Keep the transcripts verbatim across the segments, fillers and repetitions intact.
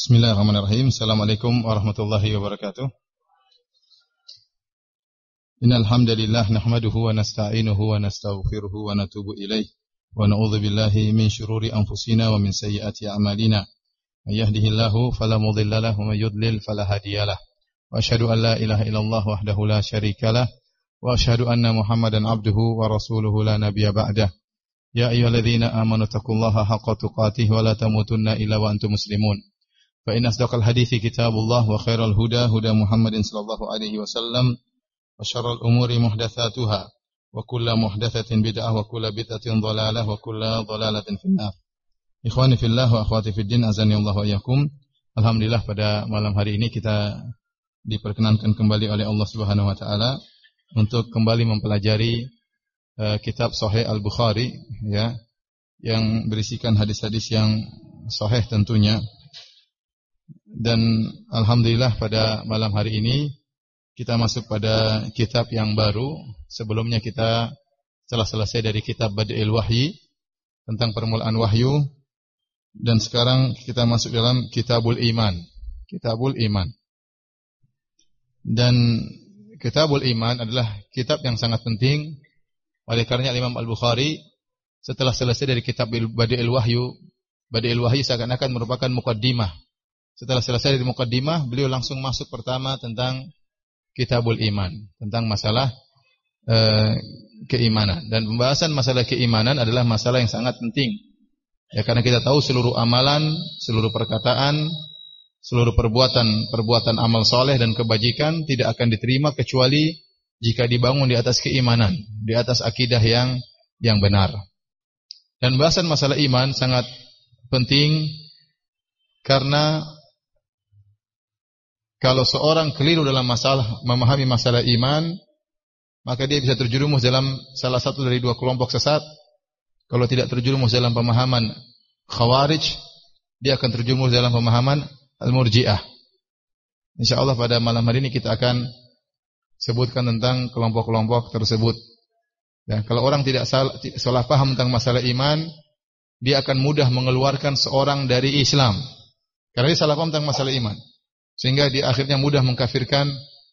Bismillahirrahmanirrahim. Assalamualaikum warahmatullahi wabarakatuh. Innal hamdalillah nahmaduhu wa nasta'inuhu wa nastaghfiruhu wa natubu ilaih wa na'udzu billahi min shururi anfusina wa min sayyiati a'malina. May yahdihillahu fala mudilla lahu wa may yudlil fala hadiyalah. Wa asyhadu an la ilaha illallah wahdahu la syarikalah wa asyhadu anna Muhammadan abduhu wa rasuluhu la nabiyya ba'dah. Ya ayyuhalladzina amanu taqullaha haqqa tuqatih wa la tamutunna illa wa antum muslimun. Fa inna asdaqal hadithi kitabullah wa khairal huda huda Muhammadin sallallahu alaihi wasallam wa syarrul umuri muhdatsatuha wa kullu muhdatsatin bid'ah wa kullu bid'atin dhalalah wa kullu dhalalatin finnar. Ikhwani fillah wa akhwati fid din, azani Allah wa iyyakum. Alhamdulillah pada malam hari ini kita diperkenankan kembali oleh Allah Subhanahu wa taala untuk kembali mempelajari uh, kitab Sahih Al-Bukhari, ya, yang berisikan hadis-hadis yang sahih tentunya. Dan alhamdulillah pada malam hari ini kita masuk pada kitab yang baru. Sebelumnya kita telah selesai dari kitab Bad'il Wahyi tentang permulaan wahyu, dan sekarang kita masuk dalam Kitabul Iman. Kitabul Iman. Dan Kitabul Iman adalah kitab yang sangat penting. Oleh karenanya Imam Al-Bukhari setelah selesai dari kitab Bad'il Wahyu, Bad'il Wahyi seakan-akan merupakan muqaddimah. Setelah selesai dari muqaddimah, beliau langsung masuk pertama tentang Kitabul Iman, tentang masalah e, keimanan. Dan pembahasan masalah keimanan adalah masalah yang sangat penting. Ya, karena kita tahu seluruh amalan, seluruh perkataan, seluruh perbuatan, perbuatan amal soleh dan kebajikan tidak akan diterima kecuali jika dibangun di atas keimanan, di atas akidah yang yang benar. Dan pembahasan masalah iman sangat penting karena kalau seorang keliru dalam masalah memahami masalah iman, maka dia bisa terjerumus dalam salah satu dari dua kelompok sesat. Kalau tidak terjerumus dalam pemahaman Khawarij, dia akan terjerumus dalam pemahaman Al-Murji'ah. Insyaallah pada malam hari ini kita akan sebutkan tentang kelompok-kelompok tersebut. Ya, kalau orang tidak salah, salah paham tentang masalah iman, dia akan mudah mengeluarkan seorang dari Islam. Karena dia salah paham tentang masalah iman, sehingga dia akhirnya mudah mengkafirkan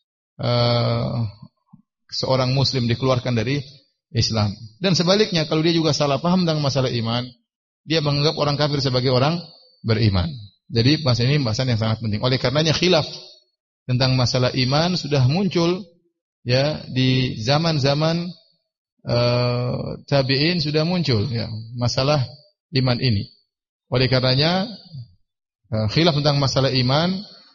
uh, seorang muslim, dikeluarkan dari Islam. Dan sebaliknya, kalau dia juga salah paham tentang masalah iman, dia menganggap orang kafir sebagai orang beriman. Jadi bahasa ini bahasan yang sangat penting. Oleh karenanya khilaf tentang masalah iman sudah muncul, ya, di zaman-zaman uh, tabi'in sudah muncul, ya, masalah iman ini. Oleh karenanya khilaf tentang masalah iman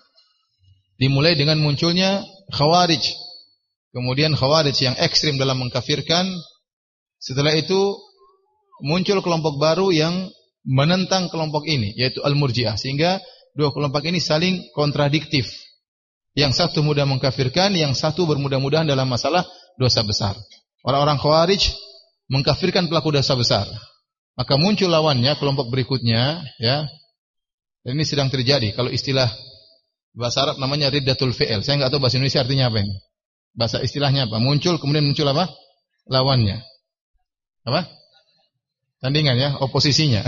dimulai dengan munculnya Khawarij. Kemudian Khawarij yang ekstrim dalam mengkafirkan. Setelah itu muncul kelompok baru yang menentang kelompok ini, yaitu Al-Murji'ah. Sehingga dua kelompok ini saling kontradiktif. Yang satu mudah mengkafirkan, yang satu bermudah-mudahan dalam masalah dosa besar. Orang-orang Khawarij mengkafirkan pelaku dosa besar. Maka muncul lawannya, kelompok berikutnya, ya. Dan ini sedang terjadi. Kalau istilah bahasa Arab namanya riddatul fi'il. Saya enggak tahu bahasa Indonesia artinya apa ini. Bahasa istilahnya apa? Muncul, kemudian muncul apa? Lawannya. Apa? Tandingan, ya, oposisinya.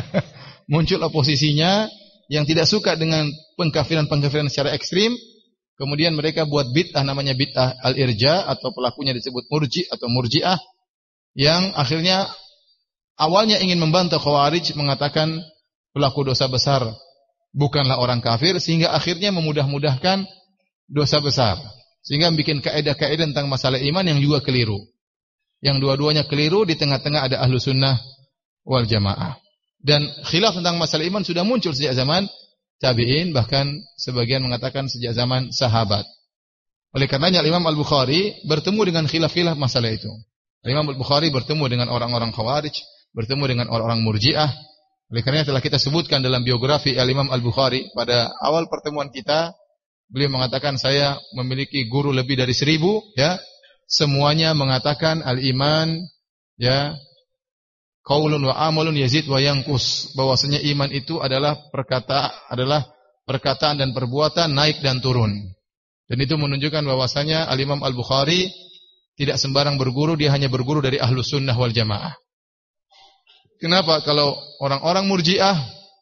Muncul oposisinya yang tidak suka dengan pengkafiran-pengkafiran secara ekstrim. Kemudian mereka buat bid'ah, namanya bid'ah al-irja, atau pelakunya disebut murji atau murji'ah, yang akhirnya awalnya ingin membantah Khawarij, mengatakan pelaku dosa besar bukanlah orang kafir, sehingga akhirnya memudah-mudahkan dosa besar. Sehingga bikin kaidah-kaidah tentang masalah iman yang juga keliru. Yang dua-duanya keliru, di tengah-tengah ada ahlu sunnah wal jamaah. Dan khilaf tentang masalah iman sudah muncul sejak zaman tabi'in, bahkan sebagian mengatakan sejak zaman sahabat. Oleh karenanya Imam Al-Bukhari bertemu dengan khilaf-khilaf masalah itu. Imam Al-Bukhari bertemu dengan orang-orang Khawarij, bertemu dengan orang-orang Murji'ah. Oleh karena telah kita sebutkan dalam biografi Al-Imam Al-Bukhari pada awal pertemuan kita, beliau mengatakan saya memiliki guru lebih dari seribu, ya, semuanya mengatakan al-iman, ya, qaulun wa amalun yazid wa yanqus, bahwasanya iman itu adalah perkata adalah perkataan dan perbuatan, naik dan turun. Dan itu menunjukkan bahwasanya Al-Imam Al-Bukhari tidak sembarang berguru, dia hanya berguru dari Ahlus Sunnah wal Jamaah. Kenapa? Kalau orang-orang Murji'ah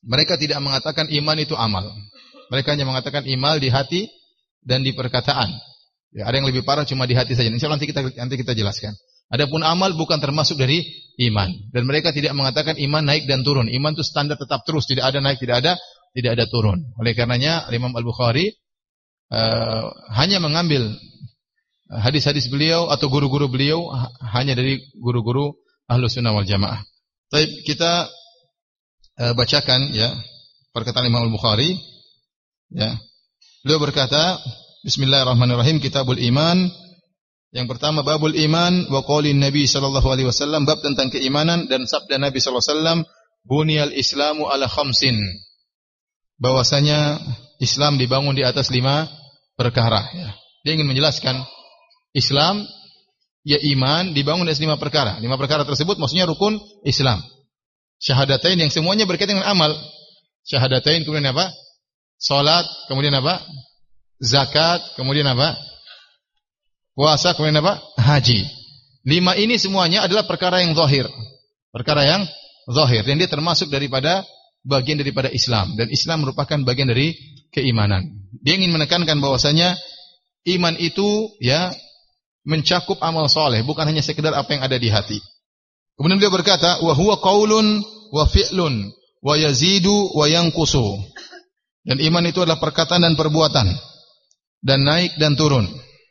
Mereka tidak mengatakan iman itu amal. Mereka hanya mengatakan iman di hati dan di perkataan. Ya, ada yang lebih parah cuma di hati saja. Insyaallah nanti kita nanti kita jelaskan. Adapun amal bukan termasuk dari iman. Dan mereka tidak mengatakan iman naik dan turun. Iman itu standar tetap terus, tidak ada naik, tidak ada tidak ada turun. Oleh karenanya Imam Al-Bukhari uh, hanya mengambil hadis-hadis beliau atau guru-guru beliau hanya dari guru-guru Ahlus Sunnah wal Jamaah. Baik, kita uh, bacakan ya perkataan Imam Al-Bukhari. Ya. Beliau berkata, Bismillahirrahmanirrahim, Kitabul Iman. Yang pertama babul iman wa qaulin Nabi sallallahu alaihi wasallam, bab tentang keimanan dan sabda Nabi sallallahu alaihi wasallam, buniyal islamu ala khamsin. Bahwasanya Islam dibangun di atas lima perkara ya. Dia ingin menjelaskan Islam ya iman dibangun di atas lima perkara. Lima perkara tersebut maksudnya rukun Islam. Syahadatain yang semuanya berkaitan dengan amal. Syahadatain kemudian apa? Salat, kemudian apa? Zakat, kemudian apa? Puasa, kemudian apa? Haji. Lima ini semuanya adalah perkara yang zahir. Perkara yang zahir. Dan dia termasuk daripada bagian daripada Islam. Dan Islam merupakan bagian dari keimanan. Dia ingin menekankan bahwasanya iman itu ya mencakup amal soleh. Bukan hanya sekedar apa yang ada di hati. Kemudian dia berkata, wa huwa qaulun wa fi'lun wa yazidu wa yanqusu. Dan iman itu adalah perkataan dan perbuatan. Dan naik dan turun.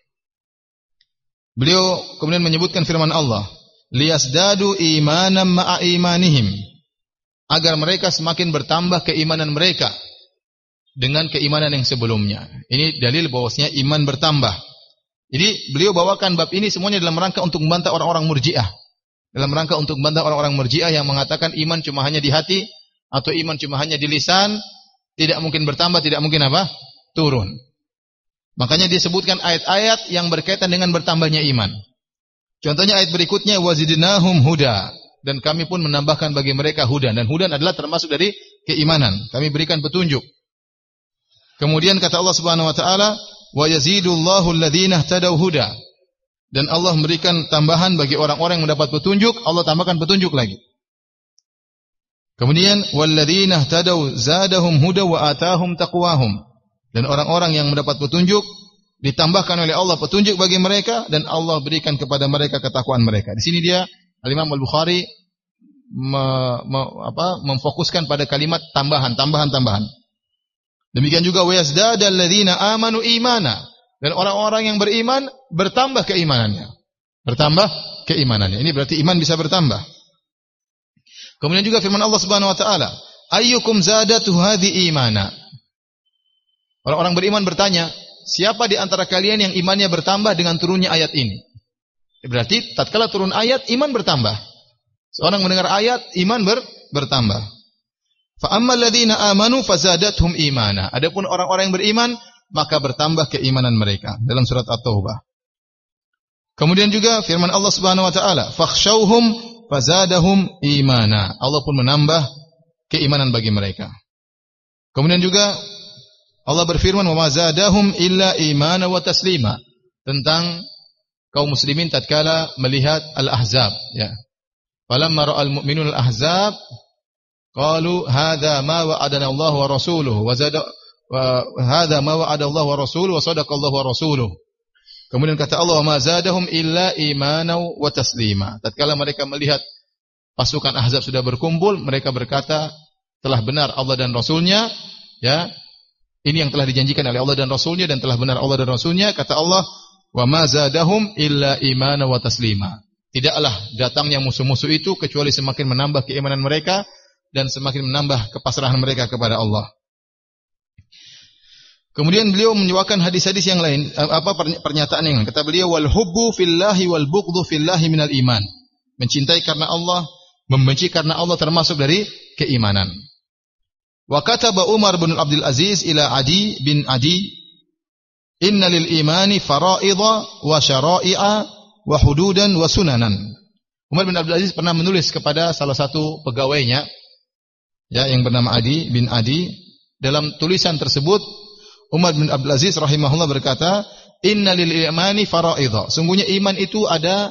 Beliau kemudian menyebutkan firman Allah, liyasdadu imanan ma'a imanihim, agar mereka semakin bertambah keimanan mereka dengan keimanan yang sebelumnya. Ini dalil bahwasanya iman bertambah. Jadi beliau bawakan bab ini semuanya dalam rangka untuk membantah orang-orang Murji'ah. Dalam rangka untuk membantah orang-orang Murji'ah yang mengatakan iman cuma hanya di hati atau iman cuma hanya di lisan, tidak mungkin bertambah, tidak mungkin apa? Turun. Makanya dia sebutkan ayat-ayat yang berkaitan dengan bertambahnya iman. Contohnya ayat berikutnya, wazidnahum huda, dan kami pun menambahkan bagi mereka hudan. Dan hudan adalah termasuk dari keimanan. Kami berikan petunjuk. Kemudian kata Allah Subhanahu wa taala, wa yazidullahu alladhina ihtadaw huda. Dan Allah memberikan tambahan bagi orang-orang yang mendapat petunjuk, Allah tambahkan petunjuk lagi. Kemudian walladzina ihtadaw zadahum huda wa atahum taqwahum. Dan orang-orang yang mendapat petunjuk ditambahkan oleh Allah petunjuk bagi mereka dan Allah berikan kepada mereka ketakwaan mereka. Di sini dia Al-Imam Al-Bukhari me, me, apa, memfokuskan pada kalimat tambahan, tambahan, tambahan. Demikian juga wa yazdadal ladzina amanu imana, dan orang-orang yang beriman bertambah keimanannya. Bertambah keimanannya. Ini berarti iman bisa bertambah. Kemudian juga firman Allah Subhanahu wa taala, ayyukum zadatu hadhi imana. Orang-orang beriman bertanya, siapa di antara kalian yang imannya bertambah dengan turunnya ayat ini? Berarti tatkala turun ayat, iman bertambah. Seorang mendengar ayat, iman ber, bertambah. Fa ammal ladzina amanu fazadathum imana. Adapun orang-orang yang beriman, maka bertambah keimanan mereka. Dalam surat At-Taubah. Kemudian juga firman Allah Subhanahu wa taala, fakhshawhum fazadahum imana. Allah pun menambah keimanan bagi mereka. Kemudian juga Allah berfirman, wa mazadahum illa imana wa taslima, tentang kaum muslimin tatkala melihat al-ahzab ya. Falamma ra'al mu'minun al-ahzab qalu hadza ma wa'adana Allah wa rasuluhu wa zada wa hadza ma wa'ada Allah wa rasuluhu wa sadaqa Allah wa rasuluhu. Kemudian kata Allah, wa mazadahum illa imana wa taslima. Tatkala mereka melihat pasukan ahzab sudah berkumpul, mereka berkata, telah benar Allah dan Rasulnya ya. Ini yang telah dijanjikan oleh Allah dan Rasulnya dan telah benar Allah dan Rasulnya. Kata Allah, wa ma zadahum illa imana wa taslima. Tidaklah datangnya musuh-musuh itu kecuali semakin menambah keimanan mereka dan semakin menambah kepasrahan mereka kepada Allah. Kemudian beliau menyewakan hadis-hadis yang lain, apa pernyataan yang lain. Kata beliau, wal hubbu fillahi wal bughdhu fillahi minal iman. Mencintai karena Allah, membenci karena Allah termasuk dari keimanan. Wa kataba Umar bin Abdul Aziz ila Adi bin Adi, inna lil imani fara'idha wa syara'i'a wa hududan wa sunanan. Umar bin Abdul Aziz pernah menulis kepada salah satu pegawainya ya yang bernama Adi bin Adi. Dalam tulisan tersebut Umar bin Abdul Aziz rahimahullah berkata, inna lil imani fara'idha. Sungguhnya iman itu ada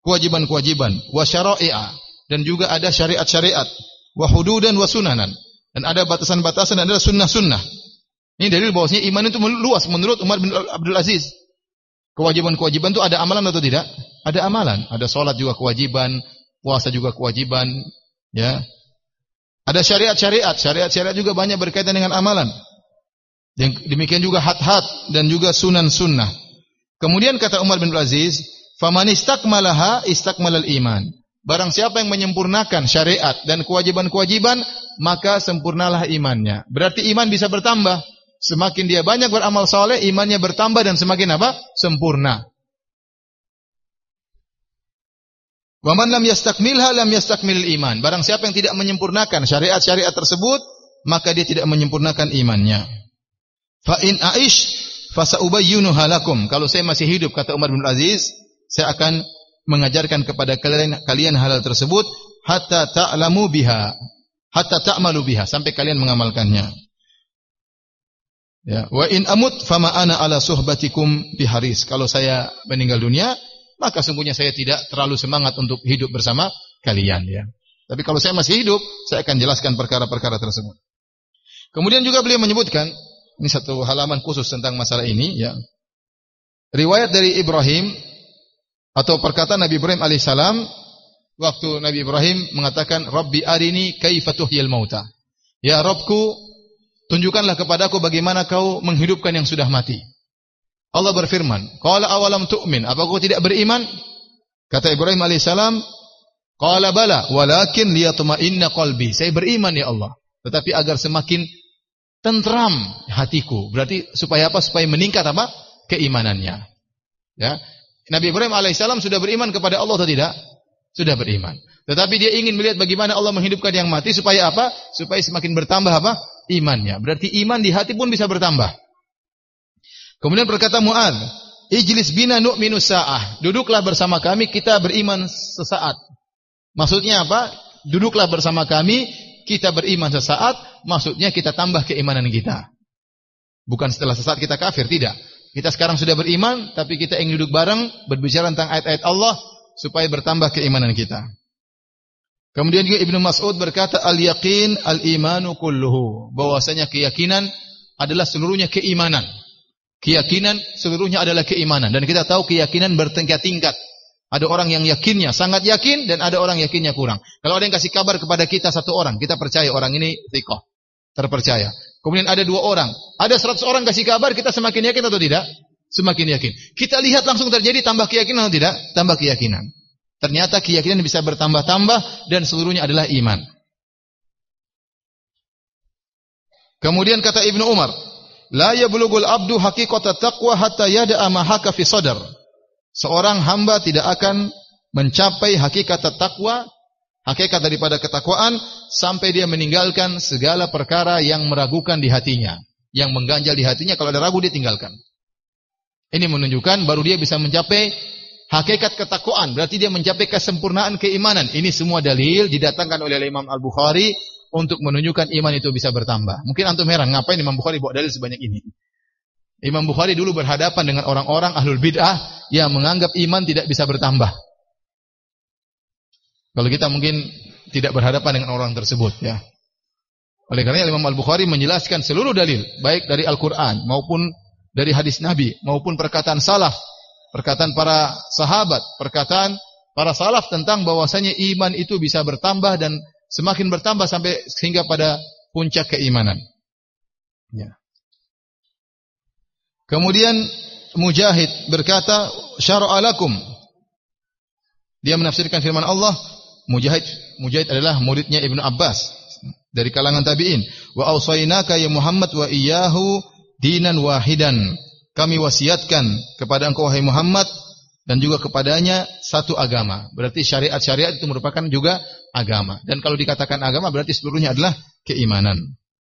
kewajiban-kewajiban, wa syara'i'a, dan juga ada syariat-syariat, wa hududan wa sunanan, Dan ada batasan-batasan dan ada sunnah-sunnah. Ini dalil bahwasanya iman itu luas menurut Umar bin Abdul Aziz. Kewajiban-kewajiban itu ada amalan atau tidak? Ada amalan. Ada sholat juga kewajiban, puasa juga kewajiban, ya. Ada syariat-syariat, syariat-syariat juga banyak berkaitan dengan amalan. Yang demikian juga had-had dan juga sunan-sunnah. Kemudian kata Umar bin Abdul Aziz, "Faman istakmalaha istakmalal iman." Barang siapa yang menyempurnakan syariat dan kewajiban-kewajiban, maka sempurnalah imannya. Berarti iman bisa bertambah. Semakin dia banyak beramal saleh, imannya bertambah dan semakin apa? Sempurna. Wa man lam yastakmilha lam yastakmilil iman. Barang siapa yang tidak menyempurnakan syariat-syariat tersebut, maka dia tidak menyempurnakan imannya. Fa in aish fa saubayyinuha lakum. Kalau saya masih hidup, kata Umar bin Aziz, saya akan mengajarkan kepada kalian kalian hal tersebut hatta ta'lamu biha, hatta ta'malu biha, sampai kalian mengamalkannya. Ya, wa in amut fama ana ala suhbatikum biharis. Kalau saya meninggal dunia, maka sungguhnya saya tidak terlalu semangat untuk hidup bersama kalian, ya. Tapi kalau saya masih hidup, saya akan jelaskan perkara-perkara tersebut. Kemudian juga beliau menyebutkan, ini satu halaman khusus tentang masalah ini, ya. Riwayat dari Ibrahim atau perkataan Nabi Ibrahim alaihissalam waktu Nabi Ibrahim mengatakan, "Rabbi arini kaifa tuhyil mauta." Ya Rabbku, tunjukkanlah kepadaku bagaimana kau menghidupkan yang sudah mati. Allah berfirman, "Qala awalam tu'min?" Apa kau tidak beriman? Kata Ibrahim alaihissalam, "Qala bala, walakin liyatma'inna qalbi." Saya beriman ya Allah, tetapi agar semakin tentram hatiku. Berarti supaya apa? Supaya meningkat apa? Keimanannya. Ya. Nabi Ibrahim alaihissalam sudah beriman kepada Allah atau tidak? Sudah beriman. Tetapi dia ingin melihat bagaimana Allah menghidupkan yang mati supaya apa? Supaya semakin bertambah apa? Imannya. Berarti iman di hati pun bisa bertambah. Kemudian berkata Mu'adz, "Ijlis bina nu'minu sa'ah." Duduklah bersama kami, kita beriman sesaat. Maksudnya apa? Duduklah bersama kami, kita beriman sesaat, maksudnya kita tambah keimanan kita. Bukan setelah sesaat kita kafir, tidak. Kita sekarang sudah beriman, tapi kita ingin duduk bareng, berbicara tentang ayat-ayat Allah, supaya bertambah keimanan kita. Kemudian juga Ibnu Mas'ud berkata, "Al-yaqin al-imanu kulluhu." Bahwasanya keyakinan adalah seluruhnya keimanan. Keyakinan seluruhnya adalah keimanan. Dan kita tahu keyakinan bertingkat-tingkat. Ada orang yang yakinnya sangat yakin, dan ada orang yakinnya kurang. Kalau ada yang kasih kabar kepada kita satu orang, kita percaya orang ini thiqah, terpercaya. Kemudian ada dua orang, ada seratus orang kasih kabar, kita semakin yakin atau tidak? Semakin yakin. Kita lihat langsung terjadi, tambah keyakinan atau tidak? Tambah keyakinan. Ternyata keyakinan bisa bertambah-tambah, dan seluruhnya adalah iman. Kemudian kata Ibnu Umar, "La yablughul abdu haqiqata taqwa hatta yada'a ma haka fi sadr." Seorang hamba tidak akan mencapai hakikat takwa, hakikat daripada ketakwaan, sampai dia meninggalkan segala perkara yang meragukan di hatinya, yang mengganjal di hatinya. Kalau ada ragu, dia tinggalkan. Ini menunjukkan baru dia bisa mencapai hakikat ketakwaan, berarti dia mencapai kesempurnaan keimanan. Ini semua dalil didatangkan oleh Imam Al-Bukhari untuk menunjukkan iman itu bisa bertambah. Mungkin antum heran, ngapain Imam Bukhari bawa dalil sebanyak ini? Imam Bukhari dulu berhadapan dengan orang-orang ahlul bid'ah yang menganggap iman tidak bisa bertambah. Kalau kita mungkin tidak berhadapan dengan orang tersebut, ya. Oleh karena Imam Al-Bukhari menjelaskan seluruh dalil, baik dari Al-Quran maupun dari hadis Nabi, maupun perkataan salaf, perkataan para sahabat, perkataan para salaf tentang bahwasanya iman itu bisa bertambah dan semakin bertambah sampai sehingga pada puncak keimanan. Ya. Kemudian Mujahid berkata, "Syara'a lakum." Dia menafsirkan firman Allah. Mujahid Mujahid adalah muridnya Ibnu Abbas dari kalangan tabi'in. "Wa awsaynaka ya Muhammad wa iyyahu dinan wahidan." Kami wasiatkan kepada engkau wahai Muhammad dan juga kepadanya satu agama. Berarti syariat-syariat itu merupakan juga agama. Dan kalau dikatakan agama berarti seluruhnya adalah keimanan.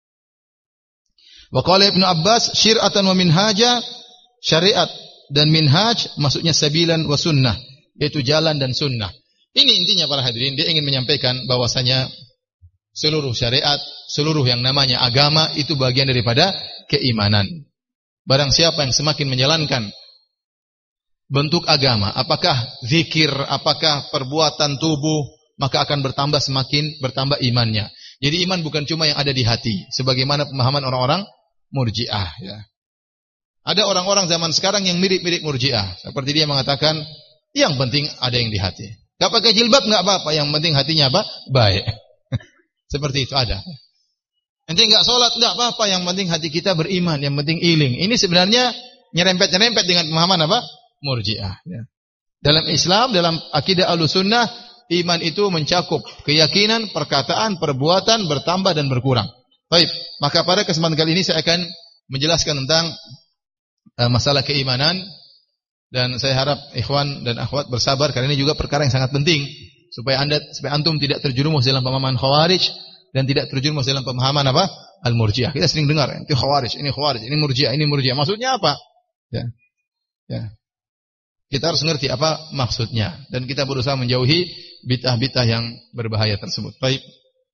Wa qala Ibnu Abbas, "Syir'atan wa minhaja." Syariat dan minhaj maksudnya sabilan wa sunnah, yaitu jalan dan sunnah. Ini intinya para hadirin, dia ingin menyampaikan bahwasanya seluruh syariat, seluruh yang namanya agama itu bagian daripada keimanan. Barang siapa yang semakin menjalankan bentuk agama, apakah zikir, apakah perbuatan tubuh, maka akan bertambah semakin bertambah imannya. Jadi iman bukan cuma yang ada di hati, sebagaimana pemahaman orang-orang Murji'ah, ya. Ada orang-orang zaman sekarang yang mirip-mirip Murji'ah, seperti dia mengatakan, yang penting ada yang di hati. Gak pakai jilbab nggak apa-apa, yang penting hatinya apa? Baik. Seperti itu ada. Nanti nggak sholat nggak apa-apa, yang penting hati kita beriman, yang penting iling. Ini sebenarnya nyerempet-nyerempet dengan pemahaman apa? Murji'ah. Ya. Dalam Islam, dalam akidah Ahlussunnah, iman itu mencakup keyakinan, perkataan, perbuatan, bertambah dan berkurang. Baik, maka pada kesempatan kali ini saya akan menjelaskan tentang uh, masalah keimanan, dan saya harap ikhwan dan akhwat bersabar karena ini juga perkara yang sangat penting supaya anda supaya antum tidak terjerumus dalam pemahaman Khawarij dan tidak terjerumus dalam pemahaman apa? Al-Murji'ah. Kita sering dengar, itu Khawarij, ini Khawarij, ini Murji'ah, ini Murji'ah. Maksudnya apa? Ya. Ya. Kita harus ngerti apa maksudnya dan kita berusaha menjauhi bid'ah-bid'ah yang berbahaya tersebut. Baik.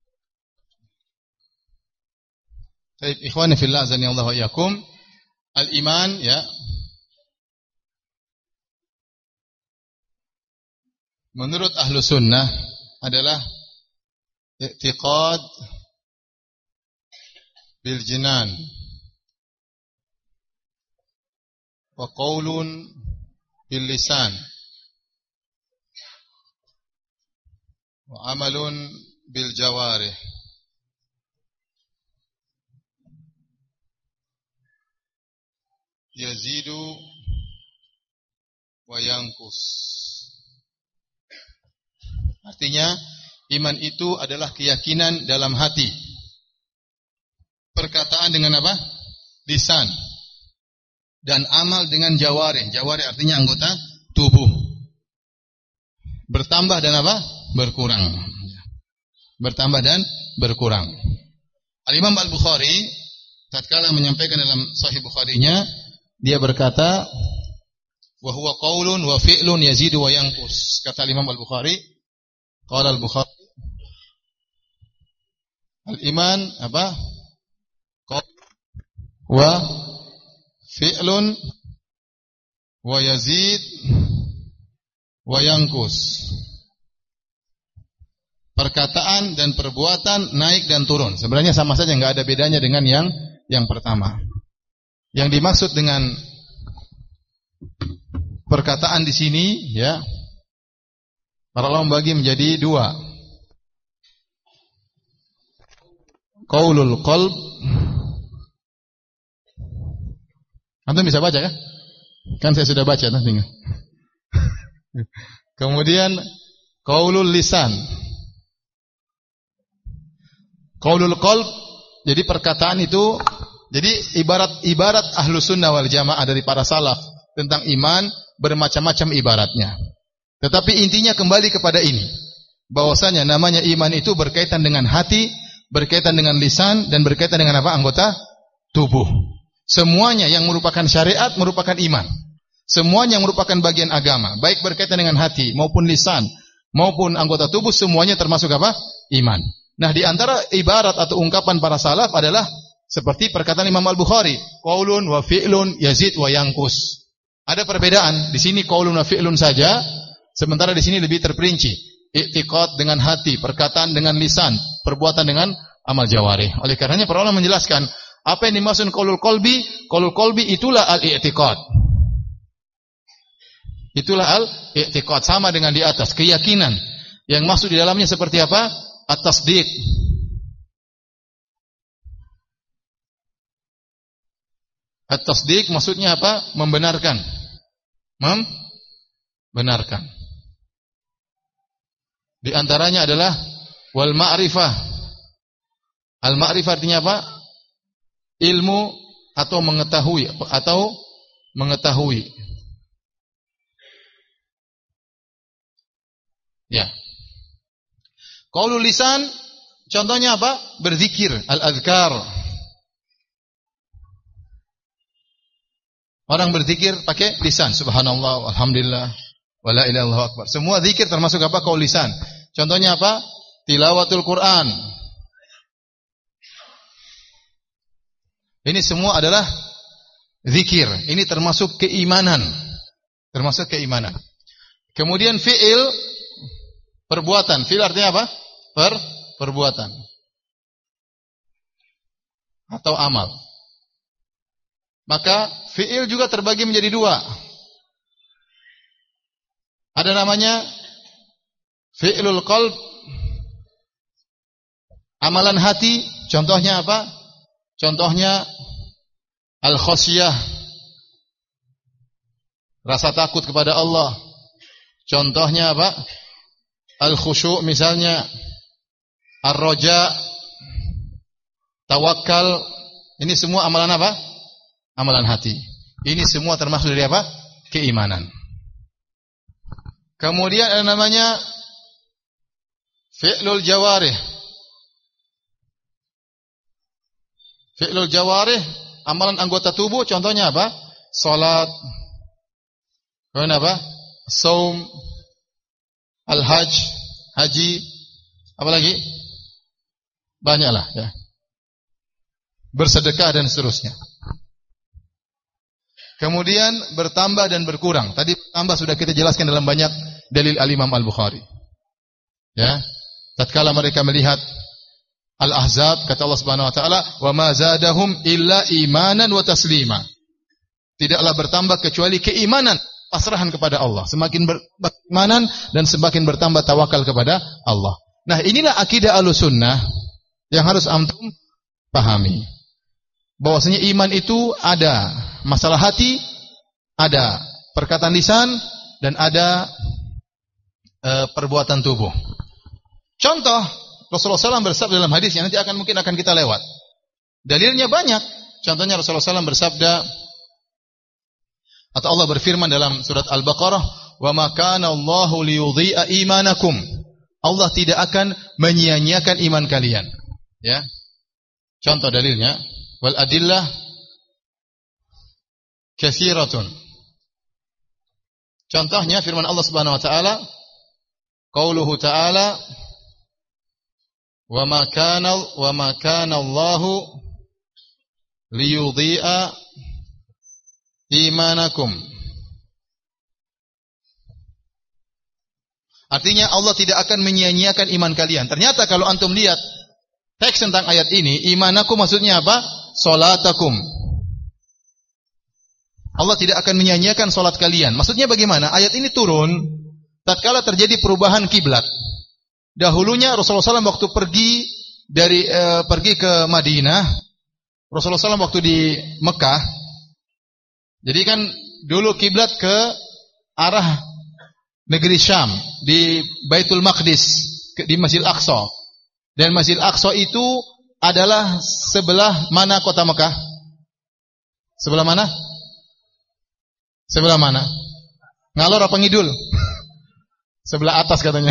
Baik, ikhwani fillah azani Allah wa iyyakum. Al-iman, ya. Menurut ahlu sunnah adalah i'tiqad bil jinan wa qaulun bil lisan wa amalun bil jawarih yazidu wa yanqus. Artinya iman itu adalah keyakinan dalam hati, perkataan dengan apa? Lisan, dan amal dengan jawarih. Jawarih artinya anggota tubuh. Bertambah dan apa? Berkurang. Bertambah dan berkurang. Al-Imam Al-Bukhari tatkala menyampaikan dalam Sahih Bukharinya, dia berkata, wa huwa qaulun wa fi'lun yazidu wa yanqus. Kata Imam Al-Bukhari, qala Al-Bukhari, al-iman apa? Qaul wa fi'lun wa yazid wa yanqus. Perkataan dan perbuatan naik dan turun. Sebenarnya sama saja, enggak ada bedanya dengan yang yang pertama. Yang dimaksud dengan perkataan di sini, ya, para ulama membagi menjadi dua. Qaulul qalb. Antum bisa baca kan? Kan saya sudah baca nanti. Kemudian qaulul lisan. Qaulul qalb, jadi perkataan itu, jadi ibarat ibarat ahlu sunnah wal jamaah dari para salaf tentang iman bermacam-macam ibaratnya. Tetapi intinya kembali kepada ini, bahwasanya namanya iman itu berkaitan dengan hati, berkaitan dengan lisan, dan berkaitan dengan apa? Anggota tubuh. Semuanya yang merupakan syariat merupakan iman. Semuanya yang merupakan bagian agama, baik berkaitan dengan hati maupun lisan maupun anggota tubuh, semuanya termasuk apa? Iman. Nah, di antara ibarat atau ungkapan para salaf adalah seperti perkataan Imam Al-Bukhari, qaulun wa fi'lun yazid wa yanqus. Ada perbedaan. Di sini qaulun wa fi'lun saja, sementara di sini lebih terperinci. I'tiqad dengan hati, perkataan dengan lisan, perbuatan dengan amal jawarih. Oleh karenanya para ulama menjelaskan apa yang dimaksud qaulul qalbi. Qaulul qalbi itulah al-i'tiqad. Itulah al-i'tiqad, sama dengan di atas, keyakinan. Yang maksud di dalamnya seperti apa? At-tasdiq. At-tasdiq maksudnya apa? Membenarkan. Membenarkan. Di antaranya adalah wal ma'rifah. Al-ma'rifah artinya apa? Ilmu atau mengetahui atau mengetahui. Ya. Qaulul lisan contohnya apa? Berzikir, al-azkar. Orang berzikir pakai lisan, subhanallah, alhamdulillah, wala ilaha illallah akbar. Semua zikir termasuk apa? Qaul lisan. Contohnya apa? Tilawatul Quran. Ini semua adalah zikir. Ini termasuk keimanan. Termasuk keimanan. Kemudian fi'il, perbuatan. Fi'il artinya apa? Per, perbuatan. atau amal. Maka fi'il juga terbagi menjadi dua. Ada namanya fi'lul qalb, amalan hati. Contohnya apa? Contohnya al-khasyah, rasa takut kepada Allah. Contohnya apa? Al-khusyu' misalnya, ar-raja, tawakal. Ini semua amalan apa? Amalan hati. Ini semua termasuk dari apa? Keimanan. Kemudian ada namanya fi'lul jawarih. Fi'lul jawarih, amalan anggota tubuh. Contohnya apa? Salat. Kemudian apa? Saum, al-hajj, haji. Apa lagi? Banyaklah ya. Bersedekah dan seterusnya. Kemudian bertambah dan berkurang. Tadi bertambah sudah kita jelaskan dalam banyak dalil al-Imam Al-Bukhari. Ya. Tatkala mereka melihat Al-Ahzab, kata Allah Subhanahu wa taala, "Wa ma zadahum illa imanan wa taslima." Tidaklah bertambah kecuali keimanan, pasrahan kepada Allah. Semakin berimanan dan semakin bertambah tawakal kepada Allah. Nah, inilah akidah Ahlussunnah yang harus antum pahami. Bahwasanya iman itu ada masalah hati, ada perkataan lisan, dan ada e, perbuatan tubuh. Contoh, Rasulullah shallallahu alaihi wasallam bersabda dalam hadis yang nanti akan mungkin akan kita lewat. Dalilnya banyak. Contohnya Rasulullah shallallahu alaihi wasallam bersabda, atau Allah berfirman dalam surat Al-Baqarah, "Wa ma kana Allahu liyudhi'a imanakum." Allah tidak akan menyia-nyiakan iman kalian. Ya. Contoh dalilnya, wal adillah katsiratun. Contohnya firman Allah Subhanahu wa taala, qauluhu ta'ala, "Wa ma kana wa ma kana Allahu liyudhi'a imanakum." Artinya Allah tidak akan menyia-nyiakan iman kalian. Ternyata kalau antum lihat teks tentang ayat ini, imanakum maksudnya apa? Salatakum. Allah tidak akan menyia-nyiakan salat kalian. Maksudnya bagaimana? Ayat ini turun tatkala terjadi perubahan kiblat. Dahulunya Rasulullah shallallahu alaihi wasallam waktu pergi dari eh, pergi ke Madinah, Rasulullah shallallahu alaihi wasallam waktu di Mekah. Jadi kan dulu kiblat ke arah negeri Syam, di Baitul Maqdis, di Masjidil Aqsa. Dan Masjidil Aqsa itu adalah sebelah mana kota Mekah? Sebelah mana? Sebelah mana? Ngalor apa ngidul? Sebelah atas katanya.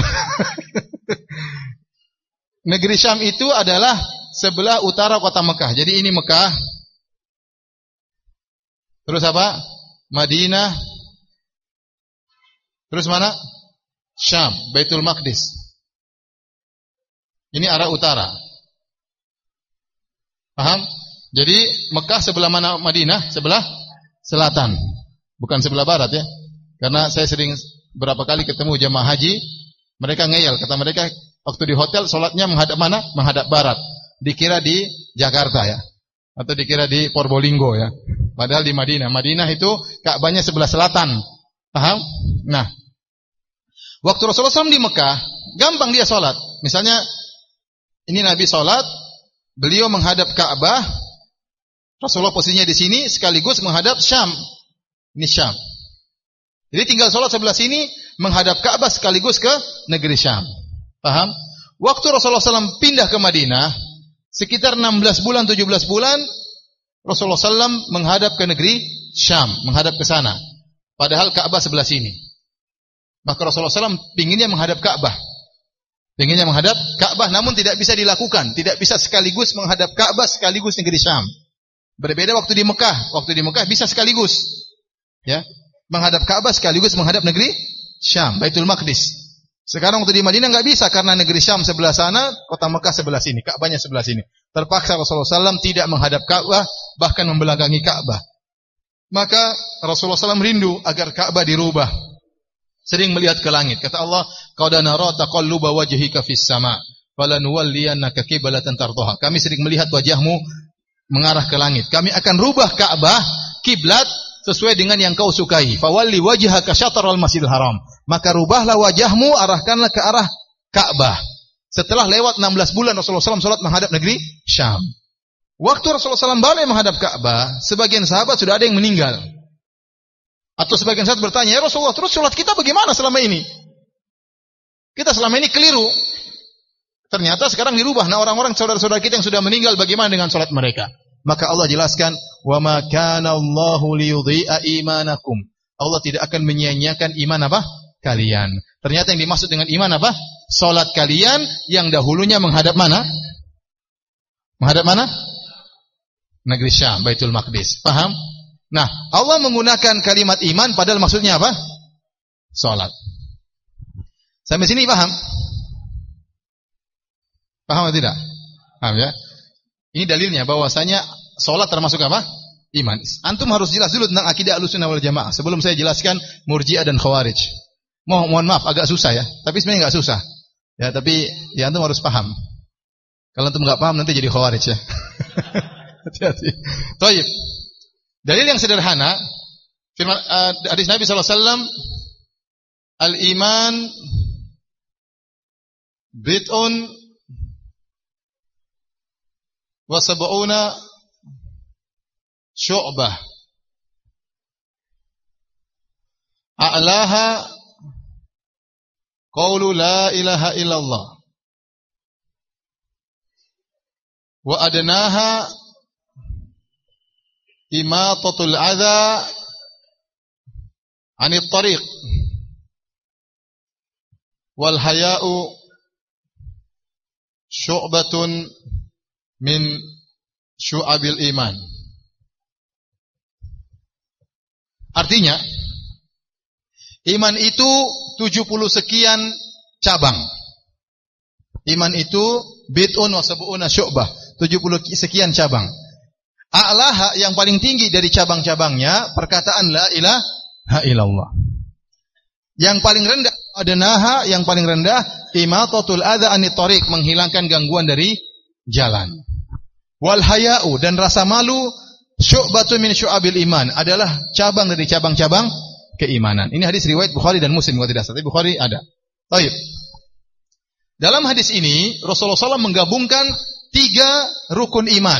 Negeri Syam itu adalah sebelah utara kota Mekah. Jadi ini Mekah. Terus apa? Madinah. Terus mana? Syam, Baitul Maqdis. Ini arah utara. Paham? Jadi Mekah sebelah mana Madinah? Sebelah selatan. Bukan sebelah barat ya. Karena saya sering berapa kali ketemu jemaah haji, mereka ngeyel. Kata mereka waktu di hotel sholatnya menghadap mana? Menghadap barat. Dikira di Jakarta ya. Atau dikira di Probolinggo ya. Padahal di Madinah. Madinah itu Ka'bahnya sebelah selatan. Paham? Nah, waktu Rasulullah shallallahu alaihi wasallam di Mekah, gampang dia sholat. Misalnya, ini Nabi sholat, beliau menghadap Ka'bah, Rasulullah posisinya di sini, sekaligus menghadap Syam. Ini Syam. Jadi tinggal sholat sebelah sini, menghadap Ka'bah sekaligus ke negeri Syam. Paham? Waktu Rasulullah shallallahu alaihi wasallam pindah ke Madinah, sekitar enam belas bulan, tujuh belas bulan, Rasulullah shallallahu alaihi wasallam menghadap ke negeri Syam, menghadap ke sana. Padahal Ka'bah sebelah sini. Maka Rasulullah shallallahu alaihi wasallam pinginnya menghadap Ka'bah. Pinginnya menghadap Ka'bah, namun tidak bisa dilakukan. Tidak bisa sekaligus menghadap Ka'bah sekaligus negeri Syam. Berbeda waktu di Mekah. Waktu di Mekah bisa sekaligus. Ya, menghadap Ka'bah sekaligus menghadap negeri Syam, Baitul Maqdis. Sekarang waktu di Madinah enggak bisa karena negeri Syam sebelah sana, kota Mekah sebelah sini, Ka'bahnya sebelah sini. Terpaksa Rasulullah shallallahu alaihi wasallam tidak menghadap Ka'bah, bahkan membelakangi Ka'bah. Maka Rasulullah shallallahu alaihi wasallam rindu agar Ka'bah dirubah. Sering melihat ke langit. Kata Allah, "Qad nara taqalluba wajhika fis sama', falanuwalliyannaka qiblatan tardhaha." Kami sering melihat wajahmu mengarah ke langit. Kami akan rubah Ka'bah kiblat sesuai dengan yang kau sukai. Fawalli wajhaka syatral Masjidil Haram. Maka rubahlah wajahmu, arahkanlah ke arah Ka'bah. Setelah lewat enam belas bulan Rasulullah shallallahu alaihi wasallam salat menghadap negeri Syam. Waktu Rasulullah shallallahu alaihi wasallam balik menghadap Ka'bah, sebagian sahabat sudah ada yang meninggal. Atau sebagian sahabat bertanya, "Ya Rasulullah, terus salat kita bagaimana selama ini? Kita selama ini keliru." Ternyata sekarang dirubah. Nah, orang-orang saudara-saudara kita yang sudah meninggal, bagaimana dengan salat mereka? Maka Allah jelaskan, "Wa ma kana Allahu liyudhi'a imanakum." Allah tidak akan menyia-nyiakan iman apa? Kalian. Ternyata yang dimaksud dengan iman apa? Salat kalian yang dahulunya menghadap mana? Menghadap mana? Negeri Syam, Baitul Maqdis. Paham? Nah, Allah menggunakan kalimat iman padahal maksudnya apa? Salat. Sampai sini paham? Paham atau tidak? Paham ya? Ini dalilnya bahwasanya salat termasuk apa? Iman. Antum harus jelas dulu tentang akidah Ahlussunnah wal Jamaah sebelum saya jelaskan Murji'ah dan Khawarij. Mohon, mohon maaf agak susah ya, tapi sebenarnya enggak susah. Ya, tapi ya antum harus paham. Kalau antum enggak paham nanti jadi Khawarij ya. Hati-hati. Baik. Dalil yang sederhana firman uh, hadis Nabi sallallahu alaihi wasallam, al-iman bid'un wa sab'una syu'bah. A'laha qaulu la ilaha illallah. Wa adnaha imatatul adha 'anil tariq. Wal haya'u syu'batun min syu'abil iman. Artinya, iman itu tujuh puluh sekian cabang. Iman itu bid'un wa sab'una syu'bah, tujuh puluh sekian cabang. A'laha yang paling tinggi dari cabang-cabangnya perkataan la ilaha illallah. Yang paling rendah adnaha, yang paling rendah imatatul adza anit thariq, menghilangkan gangguan dari jalan. Wal haya'u, dan rasa malu syu'batun min syu'abil iman, adalah cabang dari cabang-cabang keimanan. Ini hadis riwayat Bukhari dan Muslim kalau tidak salah. Bukhari ada. Baik. Dalam hadis ini Rasulullah shallallahu alaihi wasallam menggabungkan tiga rukun iman.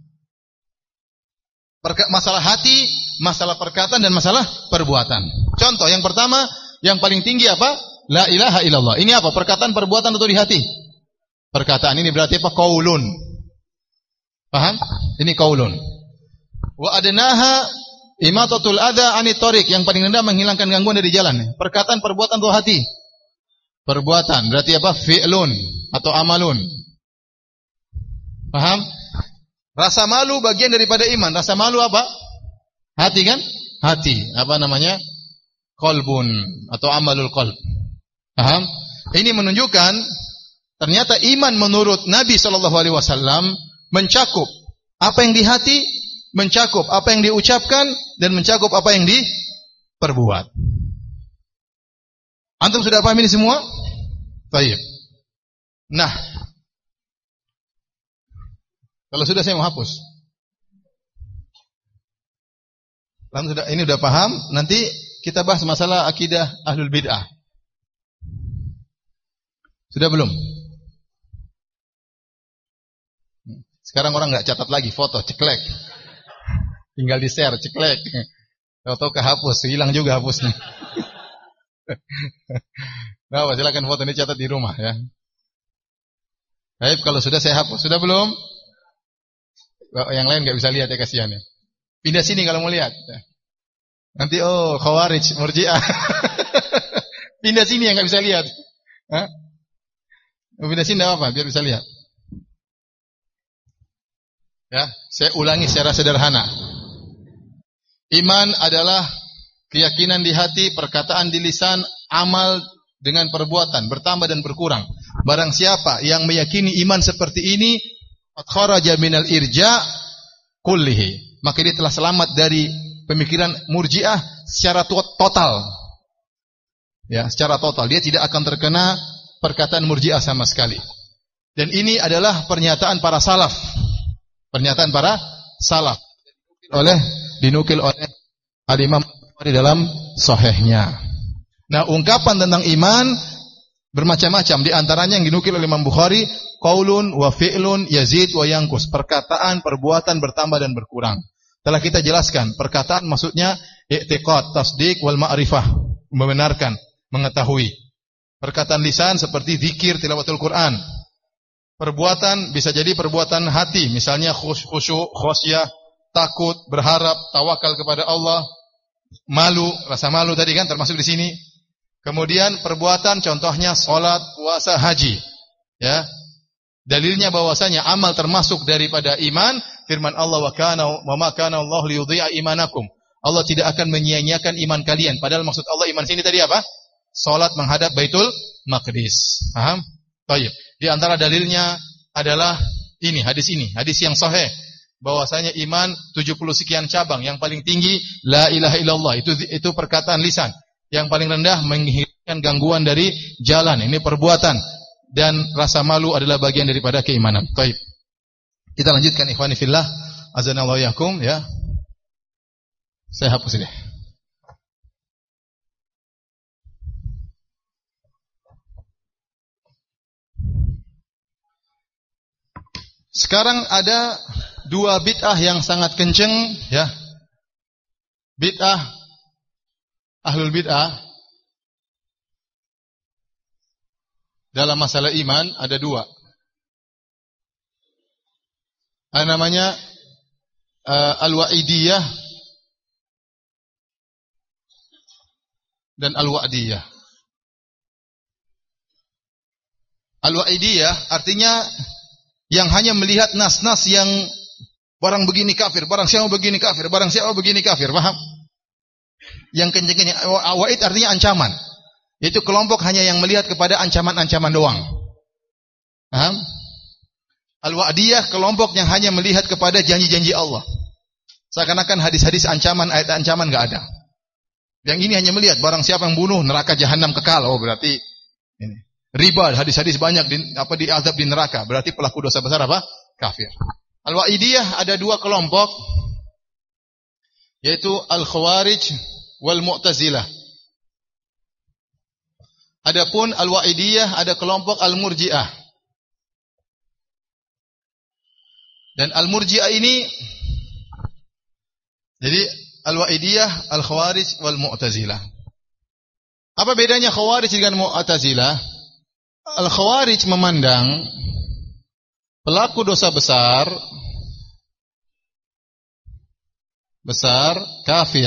Perka- masalah hati, masalah perkataan dan masalah perbuatan. Contoh yang pertama, yang paling tinggi apa? La ilaha illallah. Ini apa? Perkataan, perbuatan atau di hati? Perkataan ini berarti apa? Qaulun. Paham? Ini qaulun. Wa adnaha imatatul adza anit thariq, yang paling rendah menghilangkan gangguan dari jalan. Perkataan, perbuatan atau hati? Perbuatan. Berarti apa? Fi'lun atau amalun. Paham? Rasa malu bagian daripada iman. Rasa malu apa? Hati kan? Hati. Apa namanya? Qalbun atau amalul qalb. Paham? Ini menunjukkan ternyata iman menurut Nabi sallallahu alaihi wasallam mencakup apa yang di hati, mencakup apa yang diucapkan, dan mencakup apa yang diperbuat. Antum sudah paham ini semua? Baik. Nah, kalau sudah saya mau hapus. Lalu sudah, ini sudah paham, nanti kita bahas masalah akidah ahlul bid'ah. Sudah belum? Sekarang orang enggak catat lagi foto, ceklek. Tinggal di-share, ceklek. Foto kehapus, hilang juga hapusnya. Nah, silakan foto ini catat di rumah ya. Baik, kalau sudah saya hapus. Sudah belum? Yang lain enggak bisa lihat ya, kasihan ya. Pindah sini kalau mau lihat. Nanti oh, Khawarij, Murji'ah. Pindah sini yang enggak bisa lihat. Hah? Pindah sini apa? Biar bisa lihat. Ya, saya ulangi secara sederhana. Iman adalah keyakinan di hati, perkataan di lisan, amal dengan perbuatan, bertambah dan berkurang. Barang siapa yang meyakini iman seperti ini, kharaja minal irja kullihi, maka dia telah selamat dari pemikiran Murji'ah secara total. Ya, secara total dia tidak akan terkena perkataan Murji'ah sama sekali. Dan ini adalah pernyataan para salaf. Pernyataan para salaf oleh dinukil oleh Al-Imam Bukhari dalam sahihnya. Nah, ungkapan tentang iman bermacam-macam, di antaranya yang dinukil oleh Imam Bukhari, qaulun wa fi'lun yazid wa yanqus, perkataan, perbuatan bertambah dan berkurang. Telah kita jelaskan, perkataan maksudnya i'tiqad, tasdik wal ma'rifah, membenarkan, mengetahui. Perkataan lisan seperti zikir, tilawatul Quran. Perbuatan bisa jadi perbuatan hati, misalnya khusyuk, khosyah, takut, berharap, tawakal kepada Allah, malu, rasa malu tadi kan termasuk di sini. Kemudian perbuatan contohnya salat, puasa, haji. Ya. Dalilnya bahwasanya amal termasuk daripada iman, firman Allah, wa kana wa ma kana Allah liyudhi'a imanakum. Allah tidak akan menyia-nyiakan iman kalian. Padahal maksud Allah iman sini tadi apa? Salat menghadap Baitul Maqdis. Paham? Baik. Di antara dalilnya adalah ini, hadis ini, hadis yang sahih, bahwasanya iman tujuh puluh sekian cabang, yang paling tinggi la ilaha illallah, itu itu perkataan lisan. Yang paling rendah menghilangkan gangguan dari jalan, ini perbuatan, dan rasa malu adalah bagian daripada keimanan. Baik. Kita lanjutkan ikhwani fillah, azanallahu yakum ya. Saya hapus ini. Sekarang ada dua bid'ah yang sangat kenceng ya. Bid'ah ahlul bid'ah dalam masalah iman ada dua. Ada namanya uh, al-wa'idiyah dan al-wa'diyah. Al-wa'idiyah artinya yang hanya melihat nas-nas yang barang begini kafir, barang siapa begini kafir, barang siapa begini kafir, paham? Yang kenceng ini wa'id artinya ancaman. Itu kelompok hanya yang melihat kepada ancaman-ancaman doang. Paham? Al-wa'diyah kelompok yang hanya melihat kepada janji-janji Allah. Seakan-akan hadis-hadis ancaman, ayat ancaman enggak ada. Yang ini hanya melihat barang siapa yang bunuh neraka jahanam kekal. Oh, berarti ini. Riba, hadis-hadis banyak di, apa diazab di neraka, berarti pelaku dosa besar apa? Kafir. Al-wa'idiyah ada dua kelompok, yaitu al-khawarij wal mu'tazilah. Adapun al-wa'idiyah ada kelompok al-murji'ah. Dan al-murji'ah ini, jadi al-wa'idiyah, al-khawarij wal mu'tazilah. Apa bedanya khawarij dengan mu'tazilah? Al-khawarij memandang pelaku dosa besar besar kafir.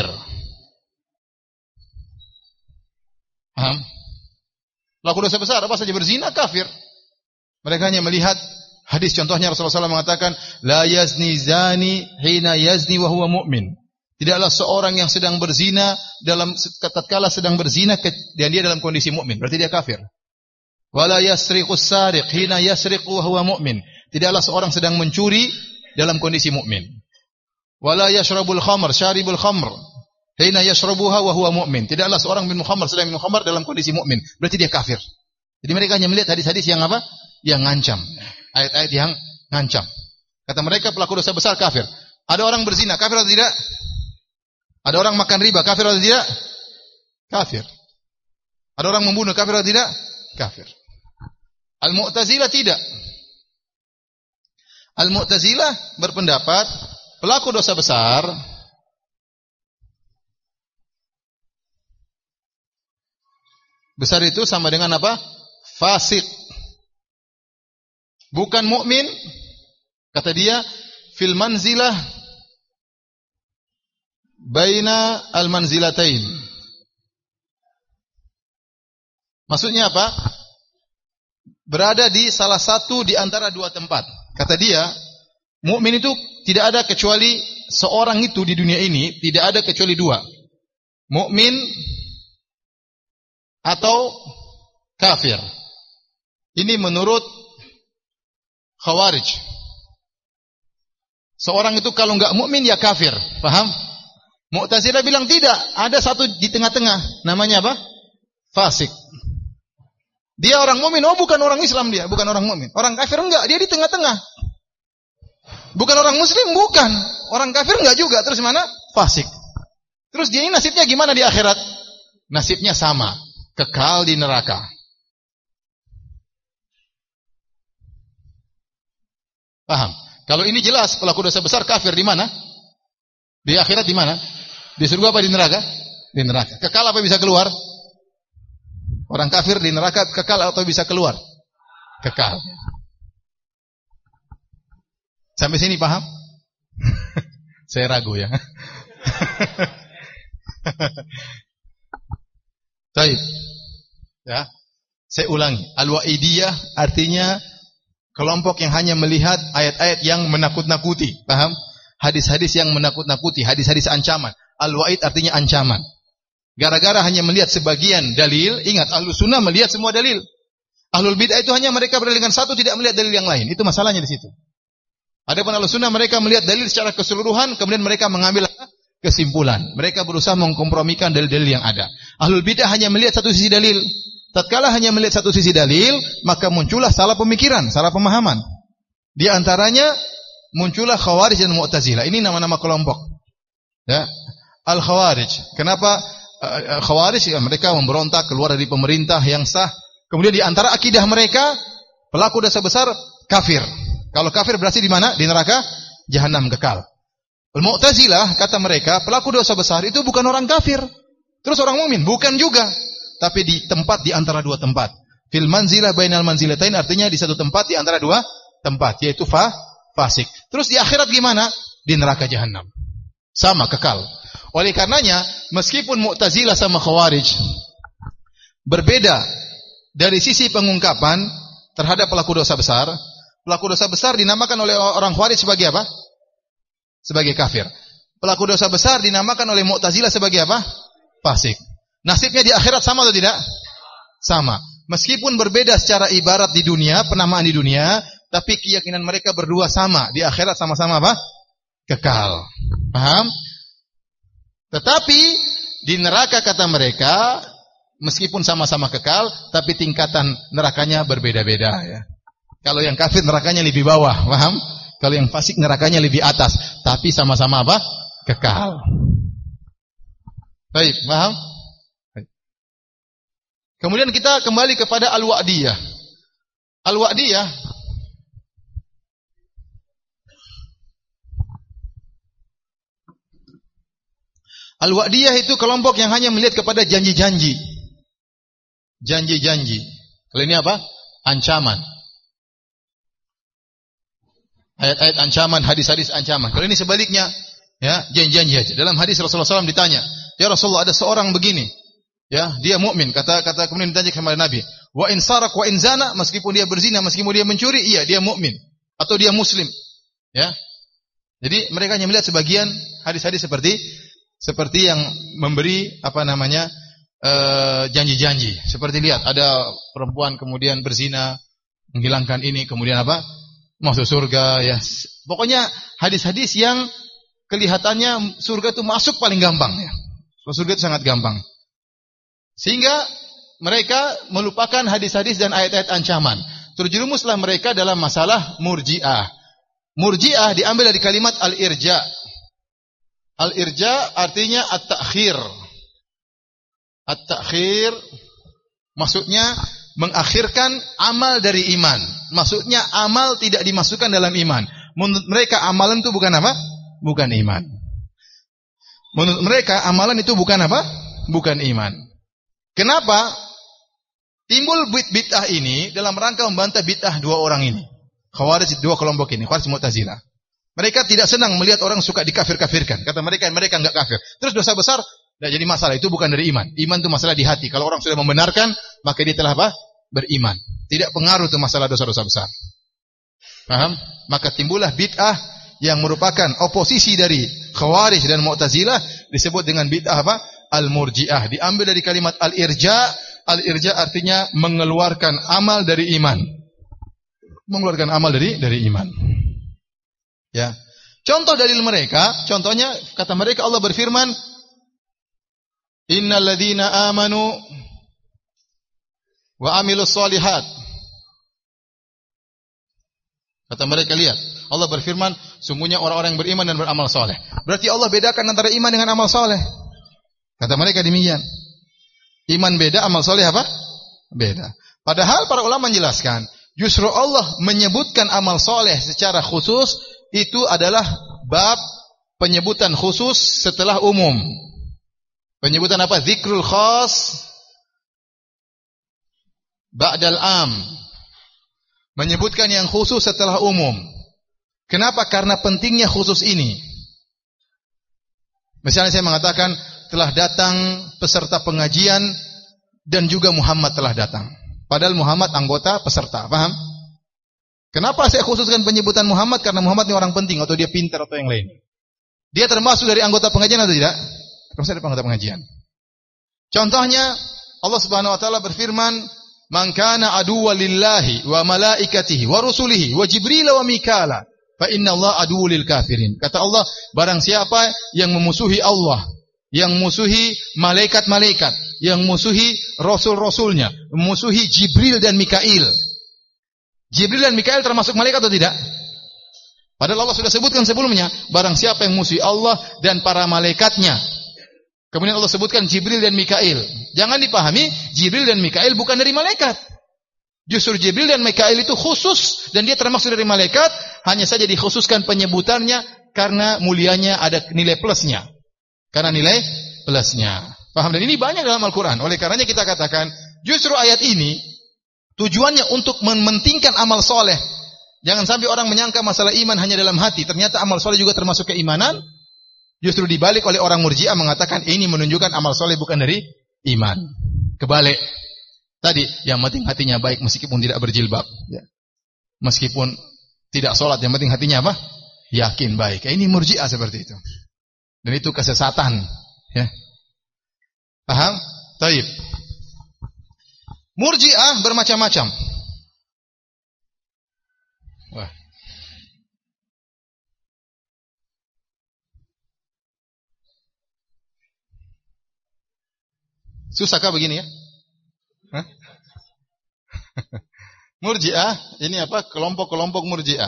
Paham? Pelaku dosa besar apa saja berzina kafir. Mereka hanya melihat hadis, contohnya Rasulullah shallallahu alaihi wasallam mengatakan la yazni zani hina yazni wa huwa mu'min. Tidaklah seorang yang sedang berzina dalam tatkala sedang berzina dan dia dalam kondisi mukmin, berarti dia kafir. Wala yasriqus sariq hina yasriqu wa huwa mu'min. Tidaklah seorang sedang mencuri dalam kondisi mukmin. Wala yashrabul khamr syaribul khamr hina yashrabuha wa huwa mu'min. Tidaklah seorang minum khamr sedang minum khamr dalam kondisi mukmin, berarti dia kafir. Jadi mereka hanya melihat hadis-hadis yang apa? Yang ngancam. Ayat-ayat yang ngancam. Kata mereka pelaku dosa besar kafir. Ada orang berzina kafir atau tidak? Ada orang makan riba kafir atau tidak? Kafir. Ada orang membunuh kafir atau tidak? Kafir. Al-Mu'tazilah tidak. Al-Mu'tazilah berpendapat pelaku dosa besar besar itu sama dengan apa? Fasik. Bukan mukmin. Kata dia, fil manzilah baina al-manzilatain. Maksudnya apa? Berada di salah satu di antara dua tempat. Kata dia, mukmin itu tidak ada kecuali seorang itu di dunia ini, tidak ada kecuali dua. Mukmin atau kafir. Ini menurut Khawarij. Seorang itu kalau enggak mukmin ya kafir, paham? Mu'tazilah bilang tidak, ada satu di tengah-tengah, namanya apa? Fasik. Dia orang mukmin, oh bukan orang Islam dia, bukan orang mukmin. Orang kafir enggak, dia di tengah-tengah. Bukan orang muslim, bukan. Orang kafir enggak juga. Terus mana? Fasik. Terus dia ini nasibnya gimana di akhirat? Nasibnya sama, kekal di neraka. Paham? Kalau ini jelas pelaku dosa besar kafir di mana? Di akhirat di mana? Di surga apa di neraka? Di neraka. Kekal apa bisa keluar? Orang kafir di neraka kekal atau bisa keluar? Kekal. Sampai sini paham? Saya ragu ya. Baik. Ya. Saya ulangi. Al-Wa'idiyah artinya kelompok yang hanya melihat ayat-ayat yang menakut-nakuti. Paham? Hadis-hadis yang menakut-nakuti, hadis-hadis ancaman. Al-Wa'id artinya ancaman. Gara-gara hanya melihat sebagian dalil, ingat Ahlus Sunnah melihat semua dalil. Ahlul Bid'ah itu hanya mereka berdalil dengan satu, tidak melihat dalil yang lain. Itu masalahnya di situ. Adapun Ahlus Sunnah mereka melihat dalil secara keseluruhan, kemudian mereka mengambil kesimpulan. Mereka berusaha mengkompromikan dalil-dalil yang ada. Ahlul Bid'ah hanya melihat satu sisi dalil. Tatkala hanya melihat satu sisi dalil, maka muncullah salah pemikiran, salah pemahaman. Di antaranya muncullah Khawarij dan Mu'tazilah. Ini nama-nama kelompok. Ya. Al-Khawarij. Kenapa uh, Khawarij? Ya, mereka memberontak keluar dari pemerintah yang sah. Kemudian di antara akidah mereka, pelaku dosa besar kafir. Kalau kafir berarti di mana? Di neraka jahanam kekal. Al-Mu'tazilah kata mereka, pelaku dosa besar itu bukan orang kafir. Terus orang mukmin bukan juga, tapi di tempat di antara dua tempat. Fil manzilah bainal manzilatain artinya di satu tempat di antara dua tempat, yaitu fa fasik. Terus di akhirat gimana? Di neraka jahanam. Sama kekal. Oleh karenanya, meskipun Mu'tazilah sama Khawarij berbeda dari sisi pengungkapan terhadap pelaku dosa besar, pelaku dosa besar dinamakan oleh orang Khawarij sebagai apa? Sebagai kafir. Pelaku dosa besar dinamakan oleh Mu'tazilah sebagai apa? Fasik. Nasibnya di akhirat sama atau tidak? Sama. Meskipun berbeda secara ibarat di dunia, penamaan di dunia, tapi keyakinan mereka berdua sama. Di akhirat sama-sama apa? Kekal. Paham? Tetapi di neraka kata mereka, meskipun sama-sama kekal, tapi tingkatan nerakanya berbeda-beda. Ya. Kalau yang kafir nerakanya lebih bawah, paham? Kalau yang fasik nerakanya lebih atas, tapi sama-sama apa? Kekal. Baik, paham? Baik. Kemudian kita kembali kepada Al-Wa'diyah. Al-Wa'diyah Al-Wa'diyah itu kelompok yang hanya melihat kepada janji-janji. Janji-janji. Kalau ini apa? Ancaman. Ayat-ayat ancaman, hadis-hadis ancaman. Kalau ini sebaliknya, ya, janji-janji aja. Dalam hadis Rasulullah shallallahu alaihi wasallam ditanya, ya Rasulullah ada seorang begini, ya, dia mukmin. Kata kata kemudian ditanya kepada Nabi, wa in sarak wa in zana, meskipun dia berzina, meskipun dia mencuri, iya dia mukmin atau dia muslim, ya. Jadi mereka hanya melihat sebagian hadis-hadis seperti seperti yang memberi apa namanya uh, janji-janji. Seperti lihat ada perempuan kemudian berzina, menghilangkan ini, kemudian apa? Masuk surga, ya. Pokoknya hadis-hadis yang kelihatannya surga itu masuk paling gampang, ya. Surga itu sangat gampang. Sehingga mereka melupakan hadis-hadis dan ayat-ayat ancaman. Terjerumuslah mereka dalam masalah murji'ah. Murji'ah diambil dari kalimat al-irja. Al-irja artinya at-ta'khir. At-ta'khir maksudnya mengakhirkan amal dari iman. Maksudnya amal tidak dimasukkan dalam iman. Menurut mereka amalan itu bukan apa? Bukan iman. Menurut mereka amalan itu bukan apa? Bukan iman. Kenapa? Timbul bid'ah ini dalam rangka membantah bid'ah dua orang ini. Khawarij, dua kelompok ini, Khawarij Mu'tazilah. Mereka tidak senang melihat orang suka dikafir-kafirkan. Kata mereka, mereka enggak kafir. Terus dosa besar tidak jadi masalah, itu bukan dari iman. Iman itu masalah di hati. Kalau orang sudah membenarkan, maka dia telah apa? Beriman. Tidak pengaruh itu masalah dosa-dosa besar. Paham? Maka timbullah bid'ah yang merupakan oposisi dari Khawarij dan Mu'tazilah disebut dengan bid'ah apa? Al-Murji'ah. Diambil dari kalimat al-irja. Al-irja artinya mengeluarkan amal dari iman. Mengeluarkan amal dari dari iman. Ya. Contoh dalil mereka, contohnya kata mereka Allah berfirman, Innal ladzina amanu wa amilus solihat Kata mereka, lihat, Allah berfirman, sungguhnya orang-orang yang beriman dan beramal soleh. Berarti Allah bedakan antara iman dengan amal soleh. Kata mereka demikian. Iman beda, amal soleh apa? Beda. Padahal para ulama menjelaskan, justru Allah menyebutkan amal soleh secara khusus, itu adalah bab penyebutan khusus setelah umum. Penyebutan apa? Zikrul khas ba'dal am. Menyebutkan yang khusus setelah umum. Kenapa? Karena pentingnya khusus ini. Misalnya saya mengatakan, telah datang peserta pengajian dan juga Muhammad telah datang. Padahal Muhammad anggota peserta, paham? Kenapa saya khususkan penyebutan Muhammad? Karena Muhammad ini orang penting, atau dia pintar atau yang lain. Dia termasuk dari anggota pengajian atau tidak? Termasuk dari anggota pengajian. Contohnya, Allah Subhanahu wa taala berfirman, "Man kana aduwwan lillahi wa malaikatihi wa rusulihi wa Jibril wa Mikala, fa inna Allah aduwwul lil kafirin." Kata Allah, barang siapa yang memusuhi Allah, yang memusuhi malaikat-malaikat, yang memusuhi rasul-rasulnya, memusuhi Jibril dan Mikail. Jibril dan Mikail termasuk malaikat atau tidak? Padahal Allah sudah sebutkan sebelumnya, barang siapa yang memusuhi Allah dan para malaikatnya. Kemudian Allah sebutkan Jibril dan Mikail. Jangan dipahami Jibril dan Mikail bukan dari malaikat. Justru Jibril dan Mikail itu khusus dan dia termasuk dari malaikat, hanya saja dikhususkan penyebutannya karena mulianya ada nilai plusnya. Karena nilai plusnya. Paham? Dan ini banyak dalam Al-Quran. Oleh karenanya kita katakan, justru ayat ini tujuannya untuk mementingkan amal soleh. Jangan sampai orang menyangka masalah iman hanya dalam hati. Ternyata amal soleh juga termasuk keimanan. Justru dibalik oleh orang Murji'ah mengatakan ini menunjukkan amal soleh bukan dari iman. Kebalik. Tadi, yang penting hatinya baik meskipun tidak berjilbab. Ya. Meskipun tidak sholat, yang penting hatinya apa? Yakin baik. Ini Murji'ah seperti itu. Dan itu kesesatan. Ya. Paham? Taib. Murji'ah bermacam-macam. Wah. Susahkah begini ya? Hah? Murji'ah, ini apa? Kelompok-kelompok Murji'ah.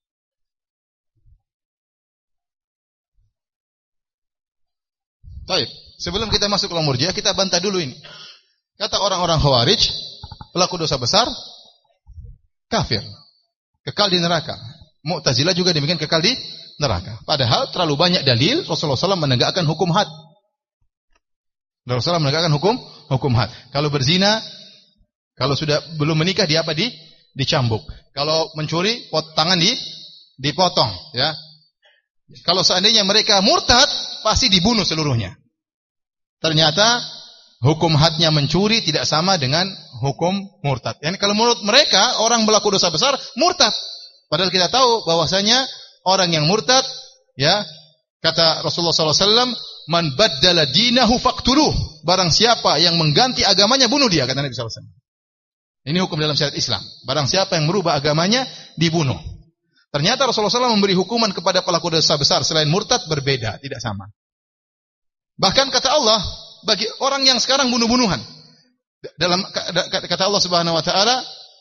Taib. Sebelum kita masuk ke Murji'ah, kita bantah dulu ini. Kata orang-orang Khawarij, pelaku dosa besar, kafir, kekal di neraka. Mu'tazilah juga demikian, kekal di neraka. Padahal terlalu banyak dalil Rasulullah shallallahu alaihi wasallam menegakkan hukum had. Rasulullah shallallahu alaihi wasallam menegakkan hukum hukum had. Kalau berzina, kalau sudah belum menikah dia apa di dicambuk. Kalau mencuri, pot tangan di dipotong. Ya. Kalau seandainya mereka murtad, pasti dibunuh seluruhnya. Ternyata hukum hadnya mencuri tidak sama dengan hukum murtad. Yani kalau menurut mereka orang berlaku dosa besar murtad. Padahal kita tahu bahwasanya orang yang murtad, ya kata Rasulullah shallallahu alaihi wasallam, man baddala dinahu faqtuluh. Barang siapa yang mengganti agamanya bunuh dia, kata Nabi shallallahu alaihi wasallam. Ini hukum dalam syariat Islam. Barang siapa yang merubah agamanya dibunuh. Ternyata Rasulullah shallallahu alaihi wasallam memberi hukuman kepada pelaku dosa besar selain murtad berbeda, tidak sama. Bahkan kata Allah, bagi orang yang sekarang bunuh-bunuhan, dalam kata Allah Subhanahu wa taala,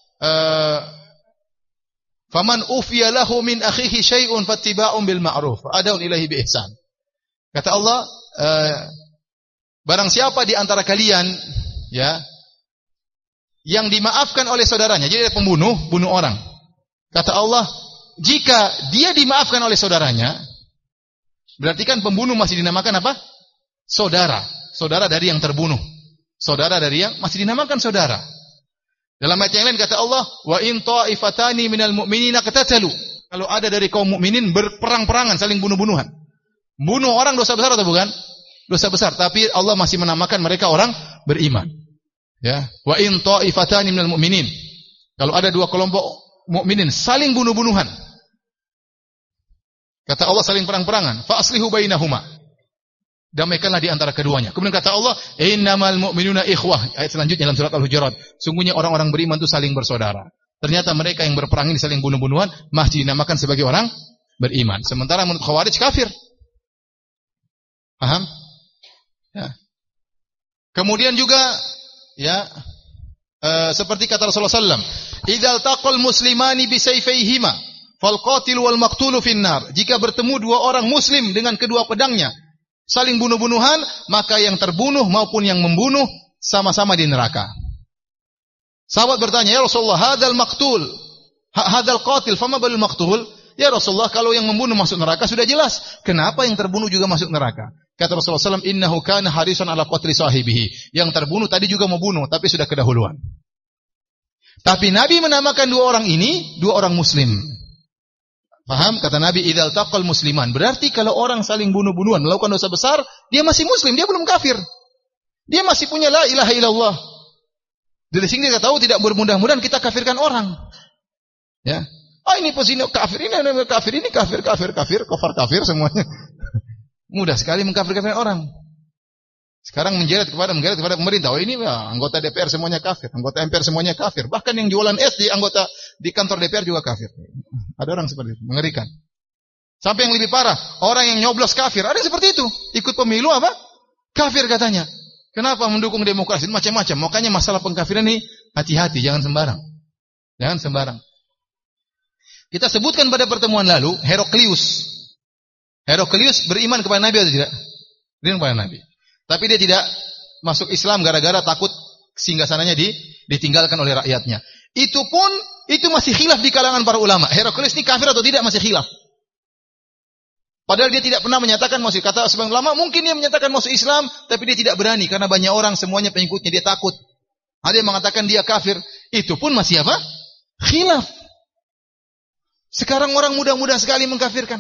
faman ufiya lahu min akhihi syai'un fattiba'un bil ma'ruf ad'un ilaihi bi ihsan. Kata Allah, barang siapa di antara kalian ya yang dimaafkan oleh saudaranya, jadi ada pembunuh, bunuh orang. Kata Allah, jika dia dimaafkan oleh saudaranya, berarti kan pembunuh masih dinamakan apa? Saudara. Saudara dari yang terbunuh. Saudara dari yang masih dinamakan saudara. Dalam ayat yang lain kata Allah, wa in ta'ifatani minal mu'minina qatatalu. Kalau ada dari kaum mukminin berperang-perangan, saling bunuh-bunuhan. Bunuh orang dosa besar atau bukan? Dosa besar, tapi Allah masih menamakan mereka orang beriman. Ya, wa in ta'ifatani minal mu'minin. Kalau ada dua kelompok mukminin saling bunuh-bunuhan. Kata Allah saling perang-perangan, fa aslihu bainahuma. Damaikanlah di antara keduanya. Kemudian kata Allah, innamal mu'minuna ikhwah. Ayat selanjutnya dalam surat Al-Hujurat. Sungguhnya orang-orang beriman itu saling bersaudara. Ternyata mereka yang berperang ini saling bunuh-bunuhan masih dinamakan sebagai orang beriman. Sementara menurut Khawarij kafir. Paham? Ya. Kemudian juga ya e, seperti kata Rasulullah sallallahu alaihi wasallam, "Idzal taqal muslimani bisayfayhima fal qatil wal maqtulu finnar. Jika bertemu dua orang muslim dengan kedua pedangnya, saling bunuh-bunuhan, maka yang terbunuh maupun yang membunuh sama-sama di neraka. Sahabat bertanya, "Ya Rasulullah, hadzal maqtul, hadzal qatil, fama balul maqtul?" Ya Rasulullah, kalau yang membunuh masuk neraka sudah jelas. Kenapa yang terbunuh juga masuk neraka? Kata Rasulullah shallallahu alaihi wasallam, "Innahu kana harisan ala qatli sahibihi." Yang terbunuh tadi juga mau bunuh, tapi sudah kedahuluan. Tapi Nabi menamakan dua orang ini, dua orang muslim. Paham? Kata Nabi, "Idzal taqal musliman." Berarti kalau orang saling bunuh-bunuhan, melakukan dosa besar, dia masih muslim, dia belum kafir. Dia masih punya la ilaha illallah. Dari sini kita tahu tidak bermudah-mudahan kita kafirkan orang. Ya. Ah ini pezina kafir, ini kafir, ini kafir, kafir, kafir, kafir, kafir semuanya. Mudah sekali mengkafirkan orang. Sekarang menjerat kepada menjerat kepada pemerintah. Oh ini ya, anggota D P R semuanya kafir, anggota M P R semuanya kafir. Bahkan yang jualan es di anggota di kantor D P R juga kafir. Ada orang seperti itu, mengerikan. Sampai yang lebih parah, orang yang nyoblos kafir. Ada yang seperti itu. Ikut pemilu apa? Kafir katanya. Kenapa mendukung demokrasi? Macam-macam. Makanya masalah pengkafiran ini hati-hati, jangan sembarang. Jangan sembarang. Kita sebutkan pada pertemuan lalu, Heraklius. Heraklius beriman kepada Nabi atau tidak? Beriman kepada Nabi. Tapi dia tidak masuk Islam gara-gara takut singgasananya di, ditinggalkan oleh rakyatnya. Itu pun, itu masih khilaf di kalangan para ulama. Heraklius ini kafir atau tidak masih khilaf. Padahal dia tidak pernah menyatakan masuk. Kata sebagian ulama, mungkin dia menyatakan masuk Islam, tapi dia tidak berani karena banyak orang semuanya pengikutnya, dia takut. Ada yang mengatakan dia kafir. Itu pun masih apa? Khilaf. Sekarang orang mudah-mudah sekali mengkafirkan.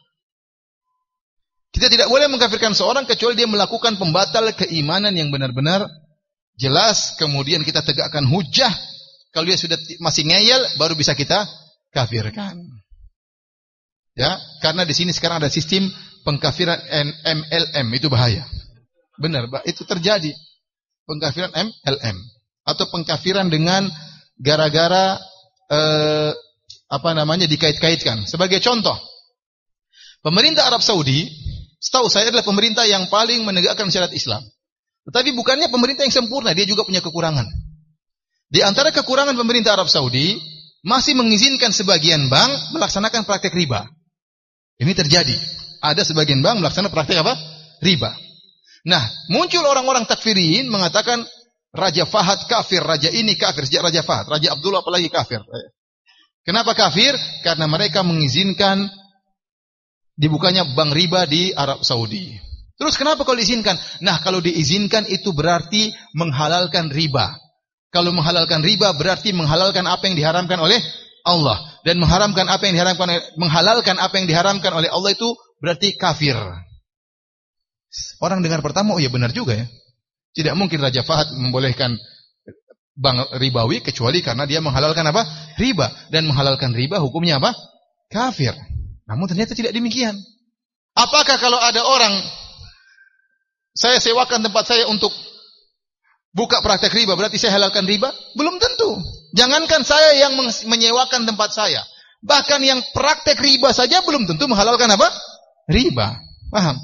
Kita tidak boleh mengkafirkan seorang kecuali dia melakukan pembatal keimanan yang benar-benar jelas, kemudian kita tegakkan hujah. Kalau dia sudah masih ngeyel, baru bisa kita kafirkan. Ya, karena di sini sekarang ada sistem pengkafiran M L M, itu bahaya. Benar, itu terjadi. Pengkafiran M L M atau pengkafiran dengan gara-gara eh, apa namanya dikait-kaitkan. Sebagai contoh, pemerintah Arab Saudi, setahu saya adalah pemerintah yang paling menegakkan syariat Islam. Tetapi bukannya pemerintah yang sempurna, dia juga punya kekurangan. Di antara kekurangan pemerintah Arab Saudi, masih mengizinkan sebagian bank melaksanakan praktek riba. Ini terjadi. Ada sebagian bank melaksanakan praktek apa? Riba. Nah, muncul orang-orang takfirin mengatakan Raja Fahad kafir, raja ini kafir, sejak Raja Fahad, Raja Abdullah apalagi kafir. Kenapa kafir? Karena mereka mengizinkan dibukanya bank riba di Arab Saudi. Terus kenapa kalau diizinkan? Nah, kalau diizinkan itu berarti menghalalkan riba. Kalau menghalalkan riba berarti menghalalkan apa yang diharamkan oleh Allah, dan mengharamkan apa yang diharamkan menghalalkan apa yang diharamkan oleh Allah itu berarti kafir. Orang dengar pertama, oh ya benar juga ya. Tidak mungkin Raja Fahad membolehkan bank ribawi kecuali karena dia menghalalkan apa? Riba, dan menghalalkan riba hukumnya apa? Kafir. Namun ternyata tidak demikian. Apakah kalau ada orang saya sewakan tempat saya untuk buka praktek riba, berarti saya halalkan riba? Belum tentu. Jangankan saya yang menyewakan tempat saya, bahkan yang praktek riba saja belum tentu menghalalkan apa? Riba. Paham?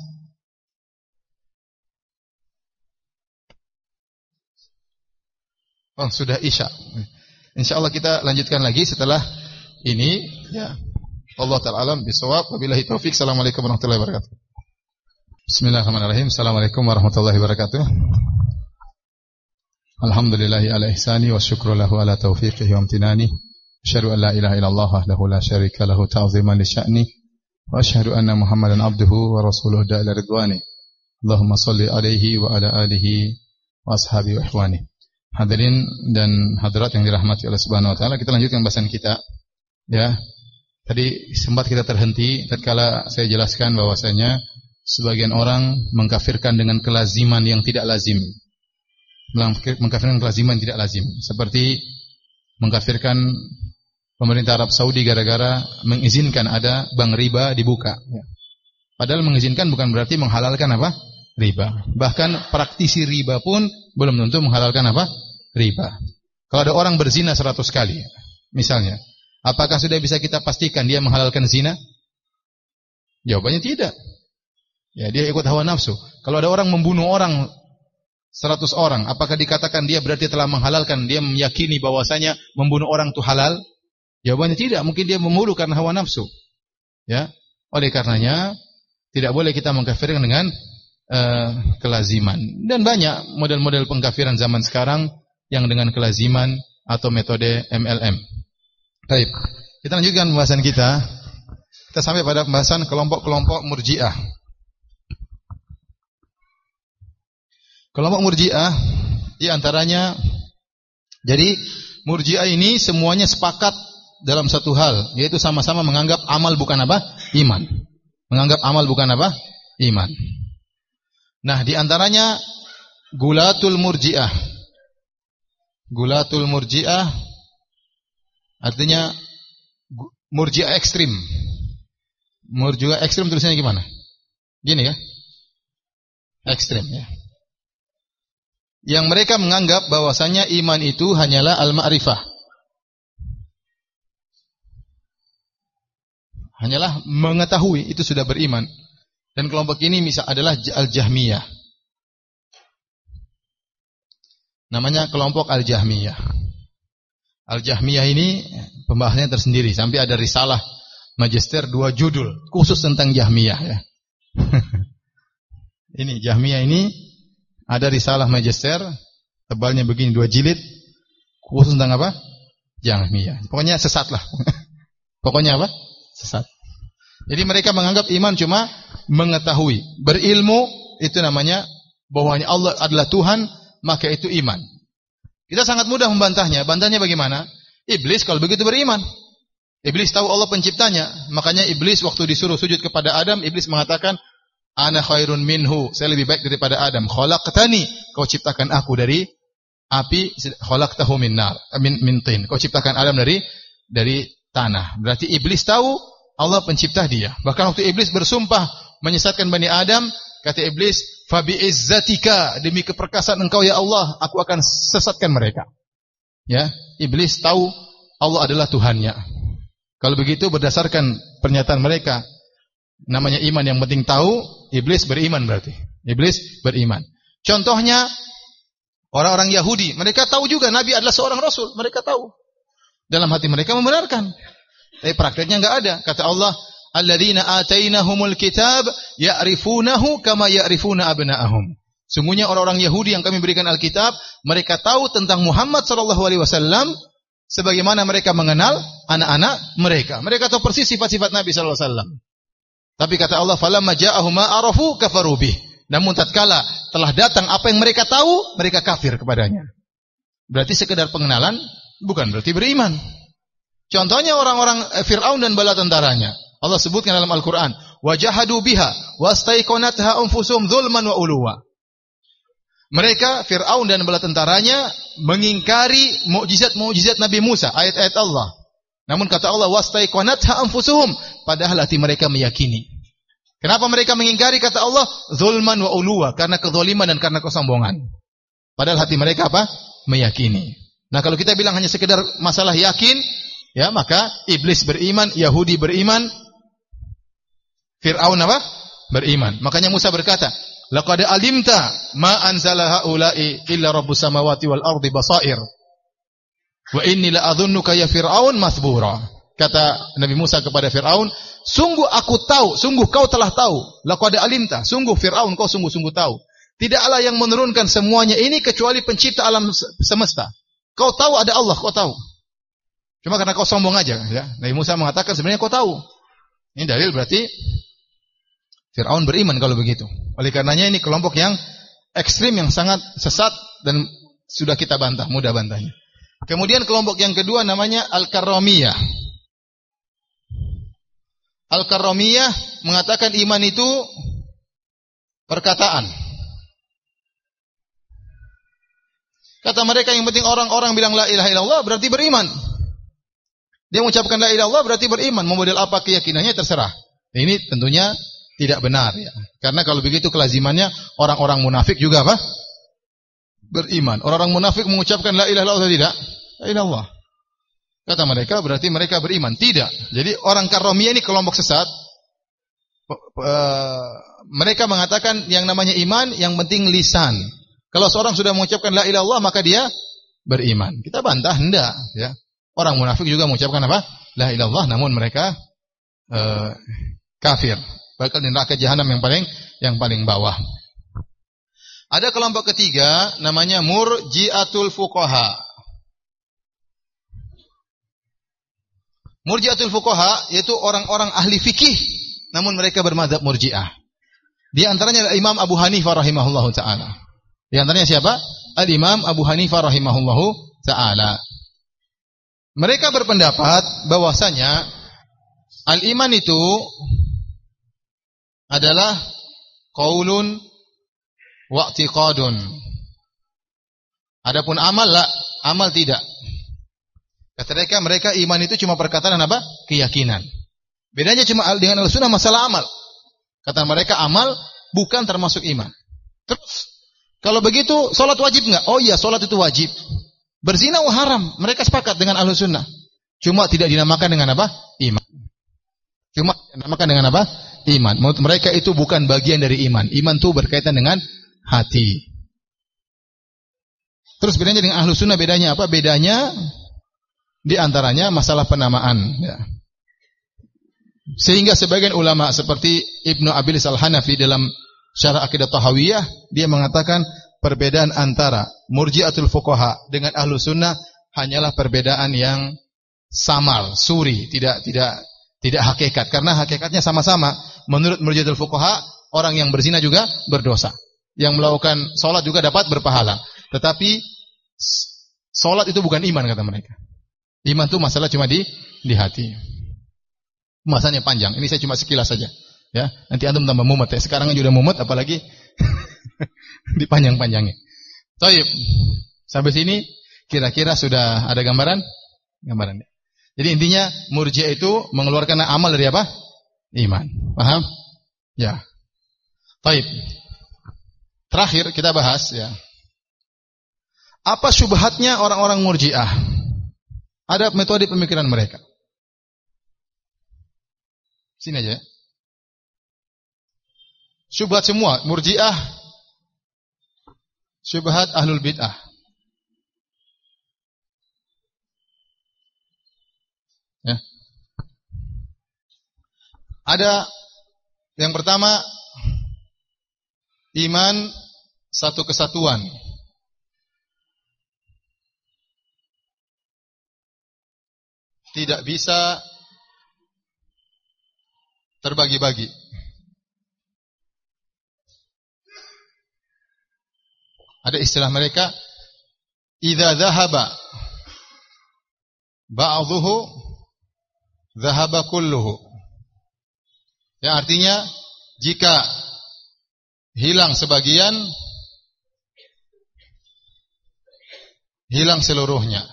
Oh, sudah Isya. Insyaallah kita lanjutkan lagi setelah ini, ya. Allah ta'ala alam bisawab. Wabillahi taufik. Assalamualaikum warahmatullahi wabarakatuh. Bismillahirrahmanirrahim. Assalamualaikum warahmatullahi wabarakatuh. Alhamdulillahi ala ihsani wa syukru lahu ala taufiqihi wa amtinani. Asyhadu an la ilaha illallah wahdahu la syarika lahu ta'ziman li sya'ni. Wa asyhadu anna Muhammadan abduhu wa rasuluhu da'ila ridwani. Allahumma salli alaihi wa ala alihi wa ashabihi wa ihwani. Hadirin dan hadirat yang dirahmati Allah Subhanahu wa taala, kita lanjutkan bahasan kita. Ya. Tadi sempat kita terhenti tatkala saya jelaskan bahwasanya sebagian orang mengkafirkan dengan kelaziman yang tidak lazim. Mengkafirkan kelaziman yang tidak lazim, seperti mengkafirkan pemerintah Arab Saudi gara-gara mengizinkan ada bank riba dibuka. Padahal mengizinkan bukan berarti menghalalkan apa? Riba. Bahkan praktisi riba pun belum tentu menghalalkan apa? Riba. Kalau ada orang berzina seratus kali, misalnya, apakah sudah bisa kita pastikan dia menghalalkan zina? Jawabannya tidak. Ya, dia ikut hawa nafsu. Kalau ada orang membunuh orang seratus orang, apakah dikatakan dia berarti telah menghalalkan, dia meyakini bahwasanya membunuh orang itu halal? Jawabannya tidak, mungkin dia membunuh karena hawa nafsu. Ya. Oleh karenanya tidak boleh kita mengkafirkan dengan uh, kelaziman. Dan banyak model-model pengkafiran zaman sekarang yang dengan kelaziman atau metode M L M. Baik. Kita lanjutkan pembahasan kita. Kita sampai pada pembahasan kelompok-kelompok Murji'ah. Kelompok Murji'ah di antaranya, jadi Murji'ah ini semuanya sepakat dalam satu hal, yaitu sama-sama menganggap amal bukan apa? Iman. Menganggap amal bukan apa? Iman. Nah, di antaranya Gulatul Murji'ah. Gulatul Murji'ah artinya Murji'ah ekstrim. Murji'ah ekstrim tulisannya gimana? Gini ya? Ekstrim ya. Yang mereka menganggap bahwasanya iman itu hanyalah al-ma'rifah. Hanyalah mengetahui, itu sudah beriman. Dan kelompok ini misal adalah Al-Jahmiyah. Namanya kelompok Al-Jahmiyah. Al-Jahmiyah ini pembahasannya tersendiri. Sampai ada risalah magister dua judul khusus tentang Jahmiyah ya. Ini Jahmiyah ini ada risalah magister, tebalnya begini dua jilid, khusus tentang apa? Jahmiyah. Pokoknya sesat lah. Pokoknya apa? Sesat. Jadi mereka menganggap iman cuma mengetahui. Berilmu itu namanya bahwanya Allah adalah Tuhan, maka itu iman. Kita sangat mudah membantahnya. Bantahnya bagaimana? Iblis kalau begitu beriman. Iblis tahu Allah penciptanya. Makanya Iblis waktu disuruh sujud kepada Adam, Iblis mengatakan, Ana khairun minhu, saya lebih baik daripada Adam. Khalaqtani, kau ciptakan aku dari api, khalaqtahu min nar, min min tin. Kau ciptakan Adam dari dari tanah. Berarti iblis tahu Allah pencipta dia. Bahkan waktu iblis bersumpah menyesatkan Bani Adam, kata iblis, "Fa bi izzatika, demi keperkasaan Engkau ya Allah, aku akan sesatkan mereka." Ya, iblis tahu Allah adalah Tuhannya. Kalau begitu berdasarkan pernyataan mereka, namanya iman yang penting tahu, iblis beriman berarti. Iblis beriman. Contohnya orang-orang Yahudi, mereka tahu juga Nabi adalah seorang Rasul, mereka tahu. Dalam hati mereka membenarkan. Tapi prakteknya enggak ada. Kata Allah, "Alladzina atainahumul kitab ya'rifunahu kama ya'rifuna abna'ahum." Sungguhnya orang-orang Yahudi yang kami berikan Alkitab, mereka tahu tentang Muhammad sallallahu alaihi wasallam sebagaimana mereka mengenal anak-anak mereka. Mereka tahu persis sifat-sifat Nabi sallallahu alaihi wasallam. Tapi kata Allah, "Falamma ja'ahum ma arafu kafaru bih." Namun tatkala telah datang apa yang mereka tahu, mereka kafir kepadanya. Berarti sekedar pengenalan bukan berarti beriman. Contohnya orang-orang Fir'aun dan bala tentaranya. Allah sebutkan dalam Al-Qur'an, "Wa jahadu biha wastaiqanatha anfusuhum dzulman wa uluwa." Mereka Fir'aun dan bala tentaranya mengingkari mukjizat-mukjizat Nabi Musa, ayat-ayat Allah. Namun kata Allah, wastaiqanatha anfusuhum, padahal hati mereka meyakini. Kenapa mereka mengingkari? Kata Allah, zulman wa uluwa, karena kezaliman dan karena kesombongan. Padahal hati mereka apa? Meyakini. Nah, kalau kita bilang hanya sekedar masalah yakin, ya, maka iblis beriman, Yahudi beriman, Fir'aun apa? Beriman. Makanya Musa berkata, "Laqad alimta ma anzala haula'i illa rabbus samawati wal ardi basair. Wa inni la adhunnuka ya Fir'aun mathbura." Kata Nabi Musa kepada Fir'aun, "Sungguh aku tahu, sungguh kau telah tahu. Laqad alimta, sungguh Fir'aun kau sungguh-sungguh tahu. Tidaklah yang menurunkan semuanya ini kecuali pencipta alam semesta. Kau tahu ada Allah, kau tahu. Cuma karena kau sombong aja." Ya. Nabi Musa mengatakan sebenarnya kau tahu. Ini dalil berarti Fir'aun beriman kalau begitu. Oleh karenanya ini kelompok yang ekstrim, yang sangat sesat dan sudah kita bantah, mudah bantahnya. Kemudian kelompok yang kedua namanya Al-Karramiyah. Al-Karramiyah mengatakan iman itu perkataan. Kata mereka yang penting orang-orang bilang la ilaha illallah berarti beriman. Dia mengucapkan la ilaha illallah berarti beriman. Mau model apa keyakinannya terserah. Ini tentunya tidak benar ya. Karena kalau begitu kelazimannya orang-orang munafik juga apa? Beriman. Orang-orang munafik mengucapkan la ilaha illallah tidak? La ilaha illallah. Kata mereka berarti mereka beriman. Tidak. Jadi orang Karramiyah ini kelompok sesat. Mereka mengatakan yang namanya iman yang penting lisan. Kalau seorang sudah mengucapkan la ilaha illallah maka dia beriman. Kita bantah enggak ya. Orang munafik juga mengucapkan apa? La ilaha illallah, namun mereka uh, kafir. Bakal di neraka jahanam yang paling yang paling bawah. Ada kelompok ketiga namanya murji'atul fuqaha. Murji'atul fuqaha yaitu orang-orang ahli fikih namun mereka bermadzhab Murji'ah. Di antaranya Imam Abu Hanifah rahimahullahu taala. Di antaranya siapa? Al-Imam Abu Hanifah rahimahullahu taala. Mereka berpendapat bahwasanya al-iman itu adalah qaulun wa i'tiqadun. Adapun amal la, amal tidak. Kata mereka, mereka iman itu cuma perkataan dan apa? Keyakinan. Bedanya cuma dengan al-sunnah masalah amal. Kata mereka amal bukan termasuk iman. Terus, kalau begitu salat wajib enggak? Oh iya, salat itu wajib. Berzina oh haram. Mereka sepakat dengan al-sunnah. Cuma tidak dinamakan dengan apa? Iman. Cuma dinamakan dengan apa? Iman. Menurut mereka itu bukan bagian dari iman. Iman itu berkaitan dengan hati. Terus bedanya dengan ahlu sunnah bedanya apa? Bedanya di antaranya masalah penamaan. Ya. Sehingga sebagian ulama seperti Ibnu Abilis Al-Hanafi dalam Syarah Aqidah Tahawiyah dia mengatakan perbedaan antara Murji'atul Fuqaha dengan ahlu sunnah hanyalah perbedaan yang samar, suri, tidak tidak tidak hakikat. Karena hakikatnya sama-sama. Menurut Murji'atul Fuqaha orang yang berzina juga berdosa. Yang melakukan sholat juga dapat berpahala. Tetapi sholat itu bukan iman kata mereka. Iman itu masalah cuma di di hati. Masanya panjang. Ini saya cuma sekilas saja. Ya, nanti antum tambah mumet ya. Sekarang aja udah mumet, apalagi dipanjang-panjangin. Baik. Sampai sini kira-kira sudah ada gambaran? Gambaran. Jadi intinya Murji'ah itu mengeluarkan amal dari apa? Iman. Paham? Ya. Baik. Terakhir kita bahas ya. Apa syubhatnya orang-orang Murji'ah? Ada metode pemikiran mereka. Sini aja. Syubhat semua Murji'ah, syubhat ahlul bid'ah. Ya. Ada yang pertama iman satu kesatuan. Tidak bisa terbagi-bagi. Ada istilah mereka, idza dhahaba ba'dhuhu dhahaba kulluhu. Ya artinya jika hilang sebagian hilang seluruhnya.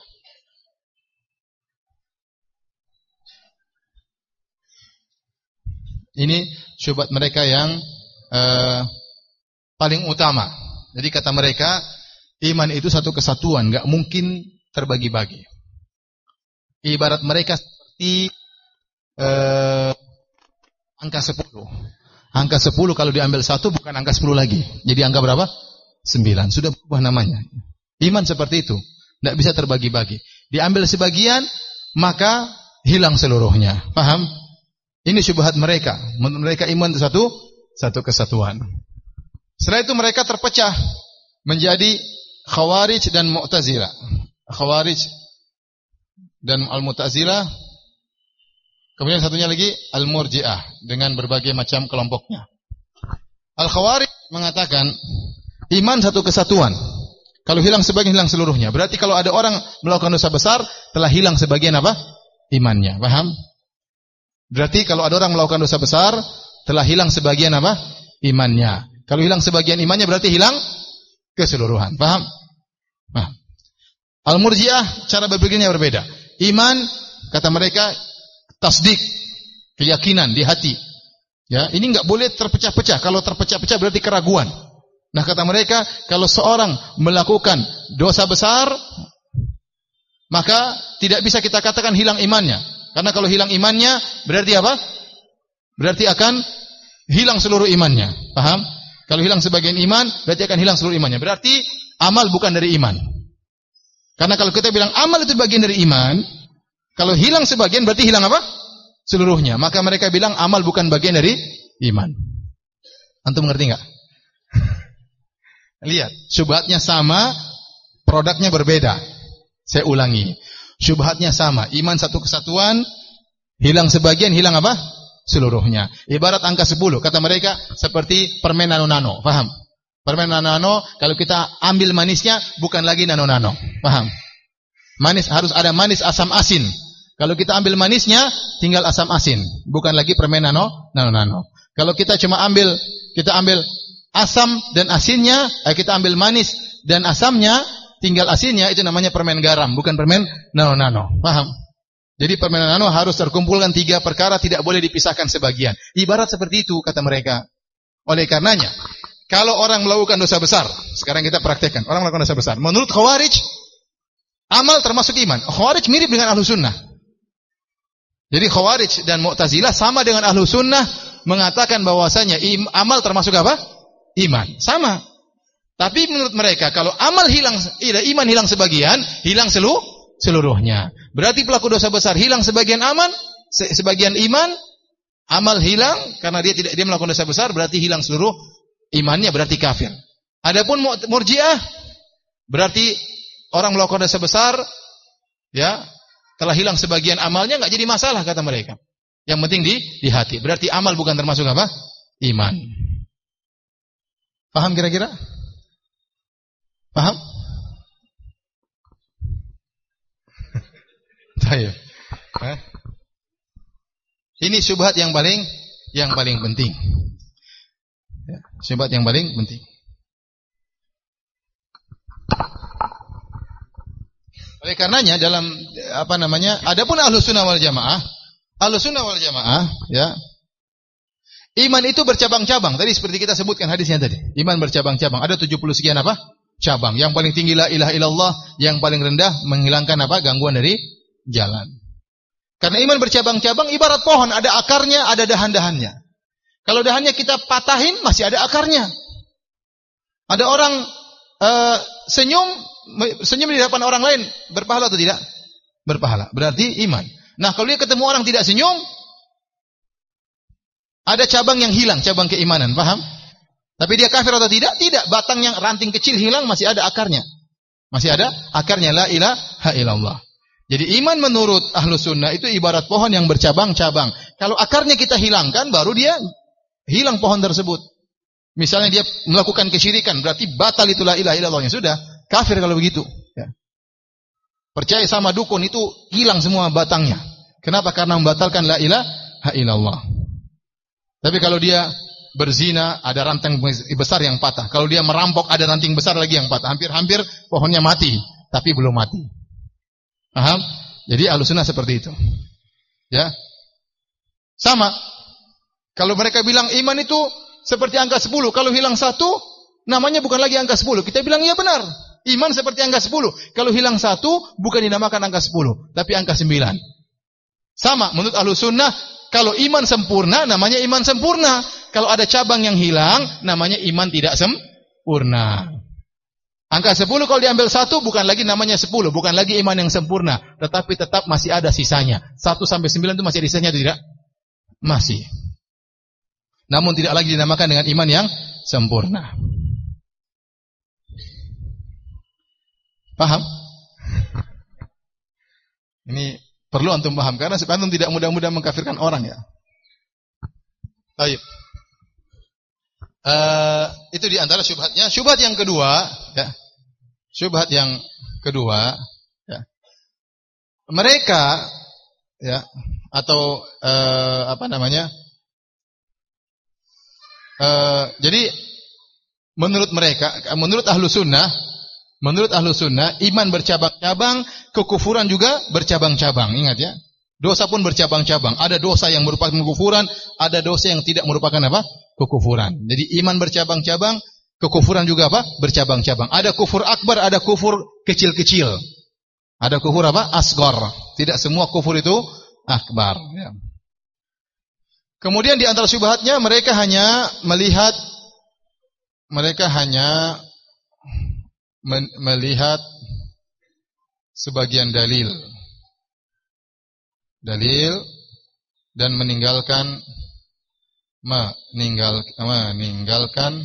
Ini syubhat mereka yang uh, paling utama. Jadi kata mereka, iman itu satu kesatuan, enggak mungkin terbagi-bagi. Ibarat mereka seperti uh, angka sepuluh. Angka sepuluh kalau diambil satu bukan angka sepuluh lagi. Jadi angka berapa? sembilan. Sudah berubah namanya. Iman seperti itu, enggak bisa terbagi-bagi. Diambil sebagian, maka hilang seluruhnya. Paham? Ini syubhat mereka. Menurut mereka iman itu satu satu kesatuan. Setelah itu mereka terpecah menjadi Khawarij dan Mu'tazilah. Khawarij dan Al-Mu'tazilah. Kemudian satunya lagi Al-Murji'ah dengan berbagai macam kelompoknya. Al-Khawarij mengatakan iman satu kesatuan. Kalau hilang sebagian hilang seluruhnya. Berarti kalau ada orang melakukan dosa besar telah hilang sebagian apa? Imannya. Paham? Berarti kalau ada orang melakukan dosa besar telah hilang sebagian apa? Imannya. Kalau hilang sebagian imannya berarti hilang keseluruhan. Paham? Paham. Al-Murji'ah cara berpikirnya berbeda. Iman kata mereka tasdik, keyakinan di hati. Ya, ini enggak boleh terpecah-pecah. Kalau terpecah-pecah berarti keraguan. Nah, kata mereka kalau seorang melakukan dosa besar maka tidak bisa kita katakan hilang imannya. Karena kalau hilang imannya berarti apa? Berarti akan hilang seluruh imannya. Paham? Kalau hilang sebagian iman berarti akan hilang seluruh imannya. Berarti amal bukan dari iman. Karena kalau kita bilang amal itu bagian dari iman, Kalau hilang sebagian berarti hilang apa? Seluruhnya. Maka mereka bilang amal bukan bagian dari iman. Antum mengerti enggak? Lihat, syubhatnya sama, produknya berbeda. Saya ulangi. Syubhatnya sama, iman satu kesatuan, hilang sebagian, hilang apa? Seluruhnya. Ibarat angka sepuluh, kata mereka seperti permen nano-nano. Paham? Permen nano-nano, kalau kita ambil manisnya bukan lagi nano-nano. Paham? Manis harus ada manis, asam, asin. Kalau kita ambil manisnya, tinggal asam asin, bukan lagi permen nano, nano-nano. Kalau kita cuma ambil, kita ambil asam dan asinnya, eh, kita ambil manis dan asamnya, tinggal asinnya, itu namanya permen garam, bukan permen nano-nano. Paham? Jadi permen nano harus terkumpulkan tiga perkara, tidak boleh dipisahkan sebagian. Ibarat seperti itu, kata mereka. Oleh karenanya, kalau orang melakukan dosa besar, sekarang kita praktekkan, orang melakukan dosa besar. Menurut Khawarij, amal termasuk iman. Khawarij mirip dengan Ahlus Sunnah. Jadi Khawarij dan Mu'tazilah sama dengan Ahlus Sunnah, mengatakan bahwasanya amal termasuk apa? Iman. Sama. Tapi menurut mereka, kalau amal hilang, iman hilang sebagian, hilang seluruh, seluruhnya. Berarti pelaku dosa besar hilang sebagian aman, se sebagian iman, amal hilang karena dia tidak dia melakukan dosa besar, berarti hilang seluruh imannya, berarti kafir. Adapun Murji'ah, berarti orang melakukan dosa besar, ya, telah hilang sebagian amalnya, enggak jadi masalah kata mereka. Yang penting di di hati. Berarti amal bukan termasuk apa? Iman. Paham kira-kira? Paham? Baik. Eh? Ini syubhat yang paling yang paling penting. Ya, syubhat yang paling penting. Oleh karenanya dalam apa namanya? Adapun Ahlus Sunnah wal Jamaah, Ahlus Sunnah wal Jamaah, ya. Iman itu bercabang-cabang. Tadi seperti kita sebutkan hadisnya tadi. Iman bercabang-cabang. Ada tujuh puluh sekian apa? Cabang. Yang paling tinggi la ilaha illallah, yang paling rendah menghilangkan apa? Gangguan dari jalan. Karena iman bercabang-cabang ibarat pohon, ada akarnya, ada dahan-dahannya. Kalau dahannya kita patahin, masih ada akarnya. Ada orang uh, senyum senyum di hadapan orang lain, berpahala atau tidak? Berpahala. Berarti iman. Nah, kalau dia ketemu orang tidak senyum, ada cabang yang hilang, cabang keimanan, paham? Tapi dia kafir atau tidak? Tidak. Batang yang ranting kecil hilang, masih ada akarnya. Masih ada akarnya, la ilaha illallah. Jadi iman menurut Ahlus Sunnah itu ibarat pohon yang bercabang-cabang. Kalau akarnya kita hilangkan, baru dia hilang pohon tersebut. Misalnya dia melakukan kesyirikan, berarti batal itu la ilaha illallahnya. Sudah, kafir kalau begitu. Ya. Percaya sama dukun, itu hilang semua batangnya. Kenapa? Karena membatalkan la ilaha illallah. Tapi kalau dia berzina, ada ranting besar yang patah. Kalau dia merampok, ada ranting besar lagi yang patah. Hampir-hampir pohonnya mati, tapi belum mati. Paham? Jadi Ahlus Sunnah seperti itu. Ya. Sama. Kalau mereka bilang iman itu seperti angka sepuluh, kalau hilang satu, namanya bukan lagi angka sepuluh. Kita bilang iya benar. Iman seperti angka sepuluh. Kalau hilang satu, bukan dinamakan angka sepuluh, tapi angka sembilan. Sama, menurut Ahlus Sunnah, kalau iman sempurna, namanya iman sempurna. Kalau ada cabang yang hilang, namanya iman tidak sempurna. Angka sepuluh kalau diambil satu, bukan lagi namanya sepuluh, bukan lagi iman yang sempurna, tetapi tetap masih ada sisanya. Satu sampai sembilan itu masih ada sisanya atau tidak? Masih. Namun tidak lagi dinamakan dengan iman yang sempurna. Paham? Ini perlu antum paham, karena supaya antum tidak mudah-mudah mengkafirkan orang, ya. Baik. Uh, itu diantara syubhatnya. Syubhat yang kedua, ya. Syubhat yang kedua, ya. Mereka, ya, atau uh, apa namanya? Uh, jadi menurut mereka, menurut Ahlus Sunnah, menurut Ahlus Sunnah, iman bercabang-cabang, kekufuran juga bercabang-cabang. Ingat, ya. Dosa pun bercabang-cabang. Ada dosa yang merupakan kekufuran, ada dosa yang tidak merupakan apa? Kekufuran. Jadi iman bercabang-cabang, kekufuran juga apa? Bercabang-cabang. Ada kufur akbar, ada kufur kecil-kecil. Ada kufur apa? Asghar. Tidak semua kufur itu akbar. Ya. Kemudian di antara syubhatnya, mereka hanya melihat, mereka hanya men melihat sebagian dalil. dalil dan meninggalkan meninggal meninggalkan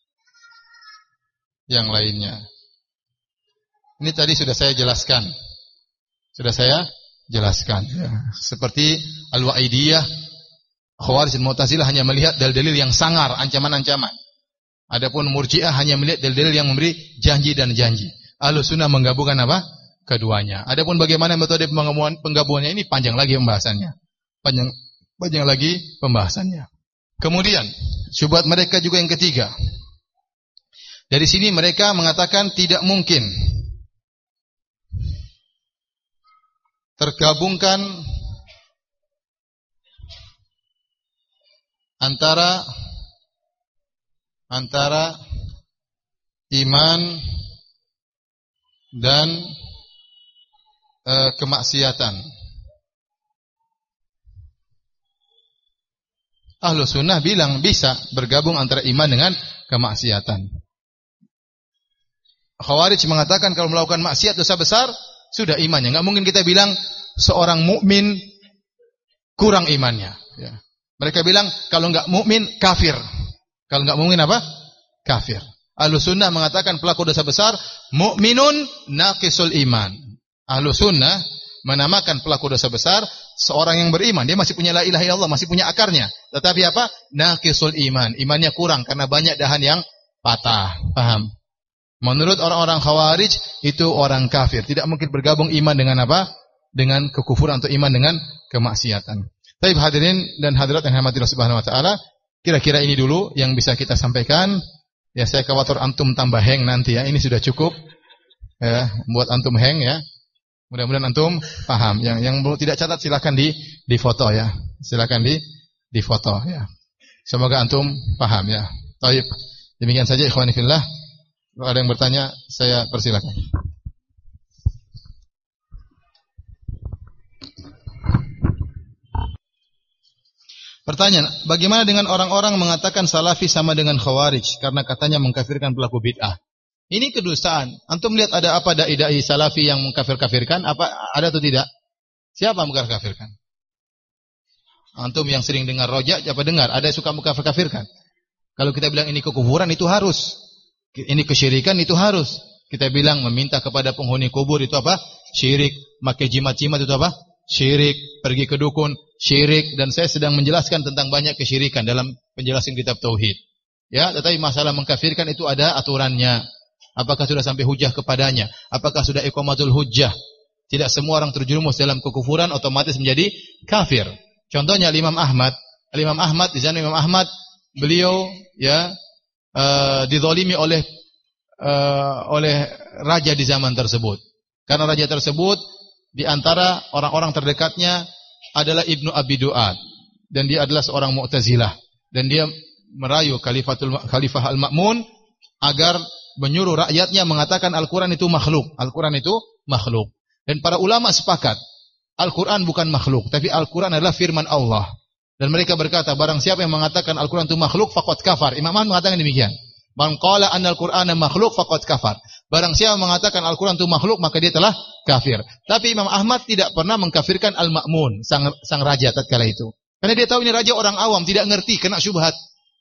yang lainnya. Ini tadi sudah saya jelaskan. Sudah saya jelaskan ya. Seperti Al-Wa'idiyah, Khawarij dan Mu'tazilah hanya melihat dalil-dalil yang sangar, ancaman-ancaman. Adapun Murji'ah hanya melihat dalil-dalil yang memberi janji dan janji. Ahlussunnah menggabungkan apa? Keduanya. Adapun bagaimana metode penggabungan penggabungannya ini panjang lagi pembahasannya. Panjang panjang lagi pembahasannya. Kemudian syubhat mereka juga yang ketiga. Dari sini mereka mengatakan tidak mungkin tergabungkan antara antara iman dan e, kemaksiatan. Ahlus sunnah bilang bisa bergabung antara iman dengan kemaksiatan. Khawarij mengatakan kalau melakukan maksiat dosa besar sudah imannya. Enggak mungkin kita bilang seorang mukmin kurang imannya. Ya. Mereka bilang kalau enggak mukmin kafir. Kalau enggak mukmin apa? Kafir. Ahlus sunnah mengatakan pelaku dosa besar mukminun naqisul iman. Ahlus sunnah menamakan pelaku dosa besar seorang yang beriman. Dia masih punya la ilaha illallah, masih punya akarnya. Tetapi apa? Naqisul iman. Imannya kurang karena banyak dahan yang patah. Paham? Menurut orang-orang Khawarij itu orang kafir. Tidak mungkin bergabung iman dengan apa? Dengan kekufuran atau iman dengan kemaksiatan. Tapi hadirin dan hadirat yang dirahmati Allah Subhanahu wa taala, kira-kira ini dulu yang bisa kita sampaikan. Ya, saya khawatir antum tambah hang nanti ya. Ini sudah cukup. Ya, buat antum hang ya. Mudah-mudahan antum paham. Yang yang belum tidak catat silakan di di foto ya. Silakan di di foto ya. Semoga antum paham ya. Baik. Demikian saja ikhwani fillah. Kalau ada yang bertanya, saya persilakan. Pertanyaan, bagaimana dengan orang-orang mengatakan salafi sama dengan khawarij karena katanya mengkafirkan pelaku bid'ah? Ini kedustaan. Antum lihat ada apa dai-dai salafi yang mengkafir-kafirkan? Apa ada atau tidak? Siapa yang mengkafir-kafirkan? Antum yang sering dengar rojak, siapa dengar? Ada yang suka mengkafir-kafirkan? Kalau kita bilang ini kekufuran itu harus. Ini kesyirikan itu harus. Kita bilang meminta kepada penghuni kubur itu apa? Syirik. Pakai jimat-jimat itu apa? Syirik. Pergi ke dukun, syirik. Dan saya sedang menjelaskan tentang banyak kesyirikan dalam penjelasan kitab tauhid. Ya, tetapi masalah mengkafirkan itu ada aturannya. Apakah sudah sampai hujah kepadanya? Apakah sudah iqamatul hujjah? Tidak semua orang terjerumus dalam kekufuran otomatis menjadi kafir. Contohnya Imam Ahmad. Imam Ahmad di zaman Imam Ahmad beliau ya uh, dizalimi oleh uh, oleh raja di zaman tersebut. Karena raja tersebut di antara orang-orang terdekatnya adalah Ibnu Abi Du'ad dan dia adalah seorang Mu'tazilah dan dia merayu Khalifatul Khalifah Al-Ma'mun agar menyuruh rakyatnya mengatakan Al-Quran itu makhluk. Al-Quran itu makhluk. Dan para ulama sepakat, Al-Quran bukan makhluk, tapi Al-Quran adalah firman Allah. Dan mereka berkata, barang siapa yang mengatakan Al-Quran itu makhluk, faqad kafar. Imam Ahmad mengatakan demikian. Man qala anna Al-Qur'ana makhluk, faqad kafar. Barang siapa mengatakan Al-Quran itu makhluk, maka dia telah kafir. Tapi Imam Ahmad tidak pernah mengkafirkan Al-Ma'mun, sang, sang raja tatkala itu. Karena dia tahu ini raja orang awam, tidak ngerti, kena syubhat.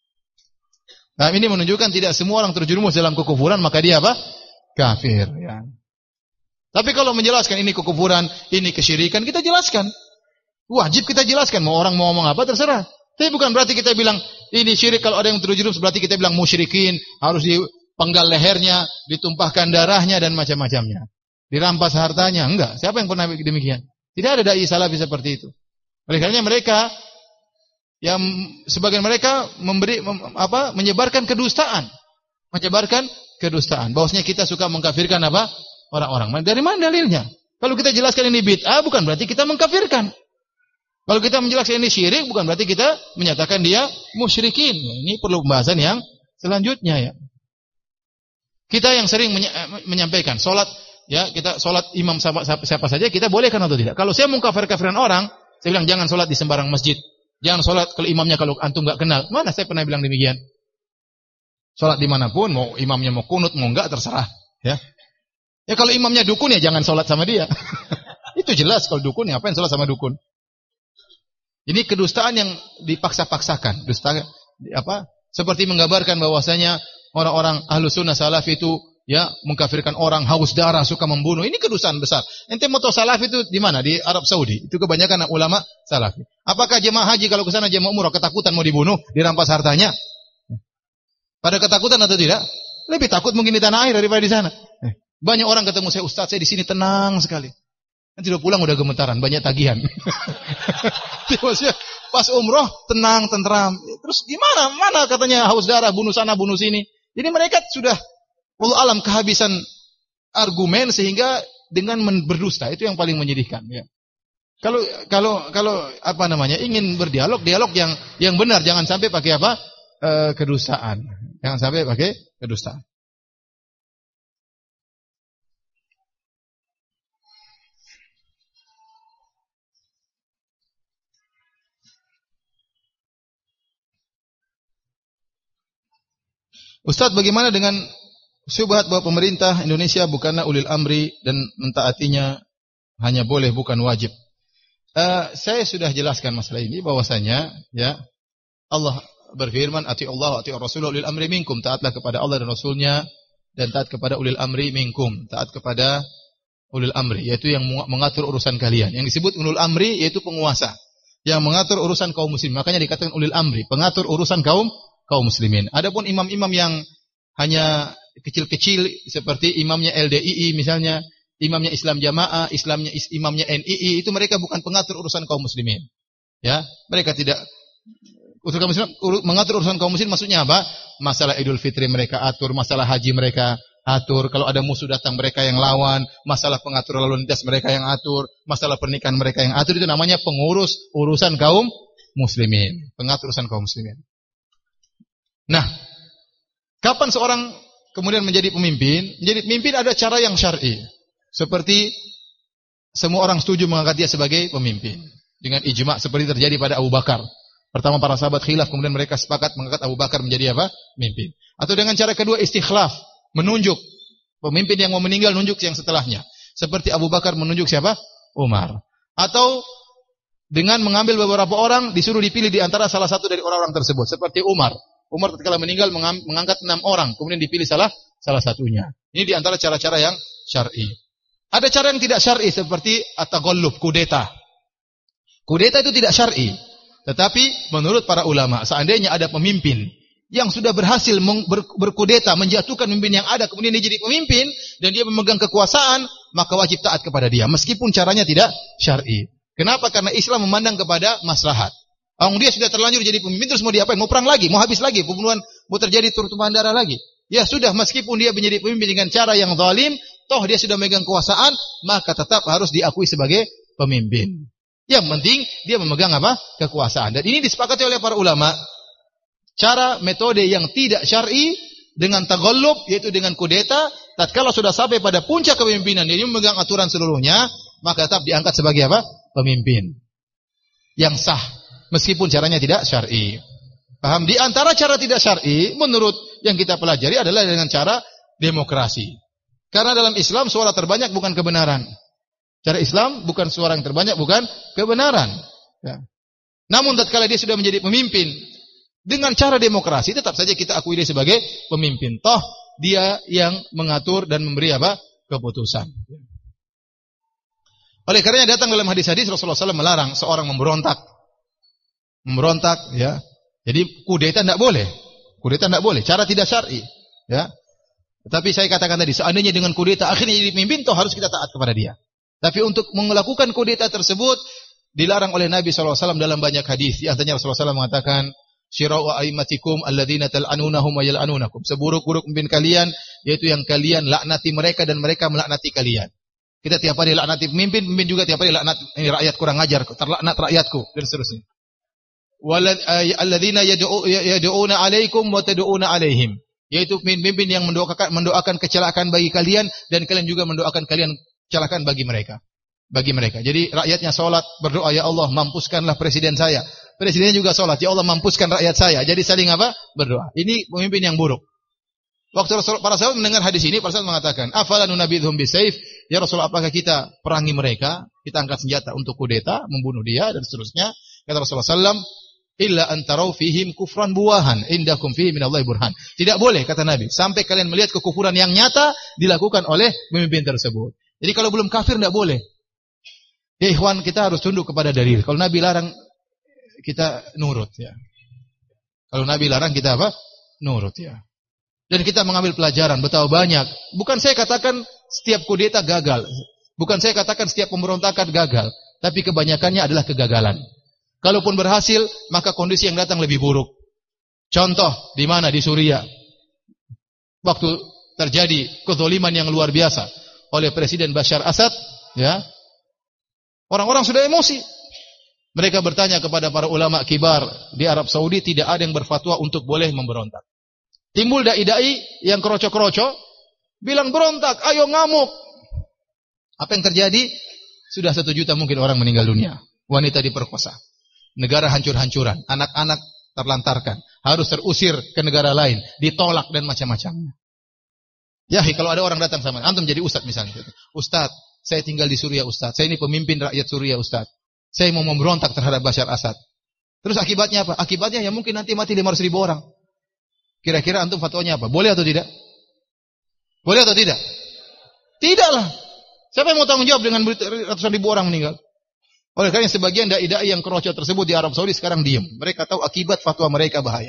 Nah, ini menunjukkan tidak semua orang terjerumus dalam kekufuran maka dia apa? Kafir ya. Tapi kalau menjelaskan ini kekufuran, ini kesyirikan, kita jelaskan. Wajib kita jelaskan, mau orang mau ngomong apa terserah. Tapi bukan berarti kita bilang ini syirik, kalau ada yang terjerumus berarti kita bilang musyrikin, harus dipenggal lehernya, ditumpahkan darahnya dan macam-macamnya. Dirampas hartanya, enggak. Siapa yang pernah demikian? Tidak ada dai salafi seperti itu. Oleh karena mereka yang sebagian mereka memberi mem, apa menyebarkan kedustaan, menyebarkan kedustaan. Bahwasanya kita suka mengkafirkan apa orang-orang. Dari mana dalilnya? Kalau kita jelaskan ini bid'ah, bukan berarti kita mengkafirkan. Kalau kita menjelaskan ini syirik, bukan berarti kita menyatakan dia musyrikin. Ini perlu pembahasan yang selanjutnya ya. Kita yang sering menyampaikan solat, ya kita solat imam siapa, siapa saja kita bolehkan atau tidak? Kalau saya mengkafir-kafiran orang, saya bilang jangan solat di sembarang masjid. Jangan sholat kalau imamnya kalau antum nggak kenal. Mana saya pernah bilang demikian? Sholat dimanapun, mau imamnya mau kunut, mau nggak terserah. Ya, ya kalau imamnya dukun ya jangan sholat sama dia. Itu jelas kalau dukun ya, apa yang sholat sama dukun? Ini kedustaan yang dipaksa-paksakan. Dusta apa? Seperti menggambarkan bahwasanya orang-orang Ahlus Sunnah Salaf itu ya mengkafirkan orang, haus darah, suka membunuh. Ini kedustaan besar. Ente mau tahu Salaf itu di mana? Di Arab Saudi. Itu kebanyakan ulama Salafi. Apakah jemaah haji kalau ke sana jemaah umrah ketakutan mau dibunuh, dirampas hartanya? Pada ketakutan atau tidak? Lebih takut mungkin di tanah air daripada di sana. Banyak orang ketemu saya, Ustaz, saya di sini tenang sekali. Nanti udah pulang udah gemetaran, banyak tagihan. Pas umroh tenang, tentram. Terus gimana? Mana katanya haus darah, bunuh sana, bunuh sini. Jadi mereka sudah wallahu alam kehabisan argumen sehingga dengan berdusta itu yang paling menyedihkan. Ya. Kalau kalau kalau apa namanya ingin berdialog, dialog yang yang benar, jangan sampai pakai apa e, kedustaan. Jangan sampai pakai kedustaan. Ustaz, bagaimana dengan syubhat bahwa pemerintah Indonesia bukanlah ulil amri dan mentaatinya hanya boleh bukan wajib? Uh, saya sudah jelaskan masalah ini bahwasanya ya Allah berfirman ati Allah ati Rasulullah ulil amri minkum, taatlah kepada Allah dan Rasulnya dan taat kepada ulil amri minkum, taat kepada ulil amri yaitu yang mengatur urusan kalian. Yang disebut ulil amri yaitu penguasa yang mengatur urusan kaum muslim. Makanya dikatakan ulil amri, pengatur urusan kaum kaum muslimin. Adapun imam-imam yang hanya kecil-kecil seperti imamnya L D I I misalnya, imamnya Islam Jamaah, Islamnya imamnya N I I, itu mereka bukan pengatur urusan kaum muslimin. Ya, mereka tidak urusan kaum muslim, mengatur urusan kaum muslimin maksudnya apa? Masalah Idul Fitri mereka atur, masalah haji mereka atur, kalau ada musuh datang mereka yang lawan, masalah pengatur lalu lintas mereka yang atur, masalah pernikahan mereka yang atur, itu namanya pengurus urusan kaum muslimin, pengatur urusan kaum muslimin. Nah, kapan seorang kemudian menjadi pemimpin? Menjadi pemimpin ada cara yang syar'i. Seperti semua orang setuju mengangkat dia sebagai pemimpin. Dengan ijma' seperti terjadi pada Abu Bakar. Pertama para sahabat khilaf, kemudian mereka sepakat mengangkat Abu Bakar menjadi apa? Pemimpin. Atau dengan cara kedua istikhlaf, menunjuk pemimpin yang mau meninggal, nunjuk yang setelahnya. Seperti Abu Bakar menunjuk siapa? Umar. Atau dengan mengambil beberapa orang disuruh dipilih di antara salah satu dari orang-orang tersebut. Seperti Umar. Umar ketika meninggal mengangkat enam orang, kemudian dipilih salah salah satunya. Ini di antara cara-cara yang syar'i. Ada cara yang tidak syar'i seperti at-taghallub, kudeta. Kudeta itu tidak syar'i. Tetapi menurut para ulama, seandainya ada pemimpin yang sudah berhasil ber, berkudeta, menjatuhkan pemimpin yang ada, kemudian dia jadi pemimpin dan dia memegang kekuasaan, maka wajib taat kepada dia meskipun caranya tidak syar'i. Kenapa? Karena Islam memandang kepada maslahat. Orang dia sudah terlanjur jadi pemimpin, terus mau diapain? Mau perang lagi, mau habis lagi, pembunuhan, mau terjadi tumpahan darah lagi. Ya sudah, meskipun dia menjadi pemimpin dengan cara yang zalim, toh dia sudah memegang kekuasaan, maka tetap harus diakui sebagai pemimpin. Yang penting dia memegang apa? Kekuasaan. Dan ini disepakati oleh para ulama. Cara metode yang tidak syar'i dengan taghallub, yaitu dengan kudeta, tatkala sudah sampai pada puncak kepemimpinan, dia memegang aturan seluruhnya, maka tetap diangkat sebagai apa? Pemimpin yang sah. Meskipun caranya tidak syar'i. Paham? Di antara cara tidak syar'i, menurut yang kita pelajari adalah dengan cara demokrasi. Karena dalam Islam suara terbanyak bukan kebenaran. Cara Islam bukan suara yang terbanyak bukan kebenaran. Ya. Namun tatkala dia sudah menjadi pemimpin dengan cara demokrasi, tetap saja kita akui dia sebagai pemimpin. Toh dia yang mengatur dan memberi apa? Keputusan. Oleh karenanya datang dalam hadis-hadis Rasulullah shallallahu alaihi wasallam melarang seorang memberontak. Memberontak, ya. Jadi kudeta tidak boleh. Kudeta tidak boleh. Cara tidak syar'i, ya. Tetapi saya katakan tadi, seandainya dengan kudeta akhirnya jadi pemimpin, toh harus kita taat kepada dia. Tapi untuk melakukan kudeta tersebut dilarang oleh Nabi shallallahu alaihi wasallam dalam banyak hadis. Di antaranya Rasulullah shallallahu alaihi wasallam mengatakan, "Syira'u a'immatikum alladzina tal'anunahum wa yal'anunakum." Seburuk-buruk pemimpin kalian yaitu yang kalian laknati mereka dan mereka melaknati kalian. Kita tiap hari laknati pemimpin, pemimpin juga tiap hari laknat ini rakyat kurang ajar, terlaknat rakyatku dan seterusnya. Alladzina yad'una 'alaikum wa tad'una 'alaihim, yaitu pemimpin yang mendoakan mendoakan kecelakaan bagi kalian dan kalian juga mendoakan kalian kecelakaan bagi mereka. Bagi mereka. Jadi rakyatnya salat, berdoa, ya Allah mampuskanlah presiden saya. Presidennya juga salat, ya Allah mampuskan rakyat saya. Jadi saling apa? Berdoa. Ini pemimpin yang buruk. Waktu Rasul, para sahabat mendengar hadis ini, para sahabat mengatakan, "Afala nunabidhum bisayf?" Ya Rasul, apakah kita perangi mereka? Kita angkat senjata untuk kudeta, membunuh dia dan seterusnya. Kata Rasulullah sallallahu alaihi wasallam, illa antarau fihim kufran buwahan indakum fihi minallahi burhan. Tidak boleh, kata Nabi, sampai kalian melihat kekufuran yang nyata dilakukan oleh pemimpin tersebut. Jadi kalau belum kafir tidak boleh. Ya ikhwan, kita harus tunduk kepada dalil. Kalau Nabi larang, kita nurut ya. Kalau Nabi larang, kita apa? Nurut ya. Dan kita mengambil pelajaran betapa banyak. Bukan saya katakan setiap kudeta gagal. Bukan saya katakan setiap pemberontakan gagal. Tapi kebanyakannya adalah kegagalan. Kalaupun berhasil, maka kondisi yang datang lebih buruk. Contoh, di mana? Di Suriah. Waktu terjadi kezaliman yang luar biasa oleh Presiden Bashar Assad, ya, orang-orang sudah emosi. Mereka bertanya kepada para ulama kibar di Arab Saudi, tidak ada yang berfatwa untuk boleh memberontak. Timbul dai-dai yang keroco-keroco, bilang berontak, ayo ngamuk. Apa yang terjadi? Sudah satu juta mungkin orang meninggal dunia. Wanita diperkosa. Negara hancur-hancuran. Anak-anak terlantarkan. Harus terusir ke negara lain. Ditolak dan macam-macamnya. Ya, kalau ada orang datang sama, antum jadi ustadz misalnya. Ustadz, saya tinggal di Suriah ustadz. Saya ini pemimpin rakyat Suriah ustadz. Saya mau memberontak terhadap Bashar Assad. Terus akibatnya apa? Akibatnya ya mungkin nanti mati lima ratus ribu orang. Kira-kira antum fatwanya apa? Boleh atau tidak? Boleh atau tidak? Tidaklah. Siapa yang mau tanggung jawab dengan ratusan ribu orang meninggal? Oleh karena sebagian dai-dai yang keroco tersebut di Arab Saudi sekarang diam. Mereka tahu akibat fatwa mereka bahaya.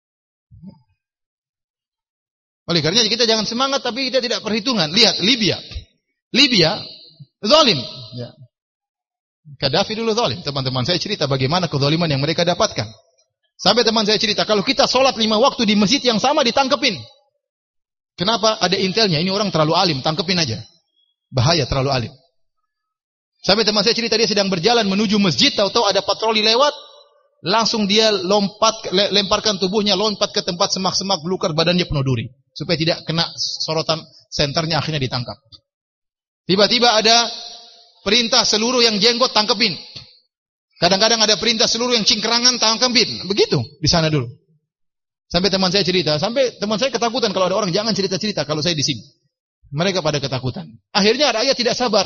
Oleh karena kita jangan semangat tapi kita tidak perhitungan. Lihat Libya. Libya zalim. Ya. Gaddafi dulu zalim. Teman-teman saya cerita bagaimana kezaliman yang mereka dapatkan. Sampai teman saya cerita, kalau kita sholat lima waktu di masjid yang sama ditangkepin. Kenapa? Ada intelnya. Ini orang terlalu alim, tangkepin aja. Bahaya, terlalu alim. Sampai teman saya cerita, dia sedang berjalan menuju masjid, tahu-tahu ada patroli lewat, langsung dia lompat, lemparkan tubuhnya, lompat ke tempat semak-semak, belukar badannya penuh duri. Supaya tidak kena sorotan senternya, akhirnya ditangkap. Tiba-tiba ada perintah seluruh yang jenggot tangkepin. Kadang-kadang ada perintah seluruh yang cingkrangan tangkepin. Begitu di sana dulu. Sampai teman saya cerita, sampai teman saya ketakutan kalau ada orang jangan cerita-cerita kalau saya di sini. Mereka pada ketakutan. Akhirnya rakyat tidak sabar.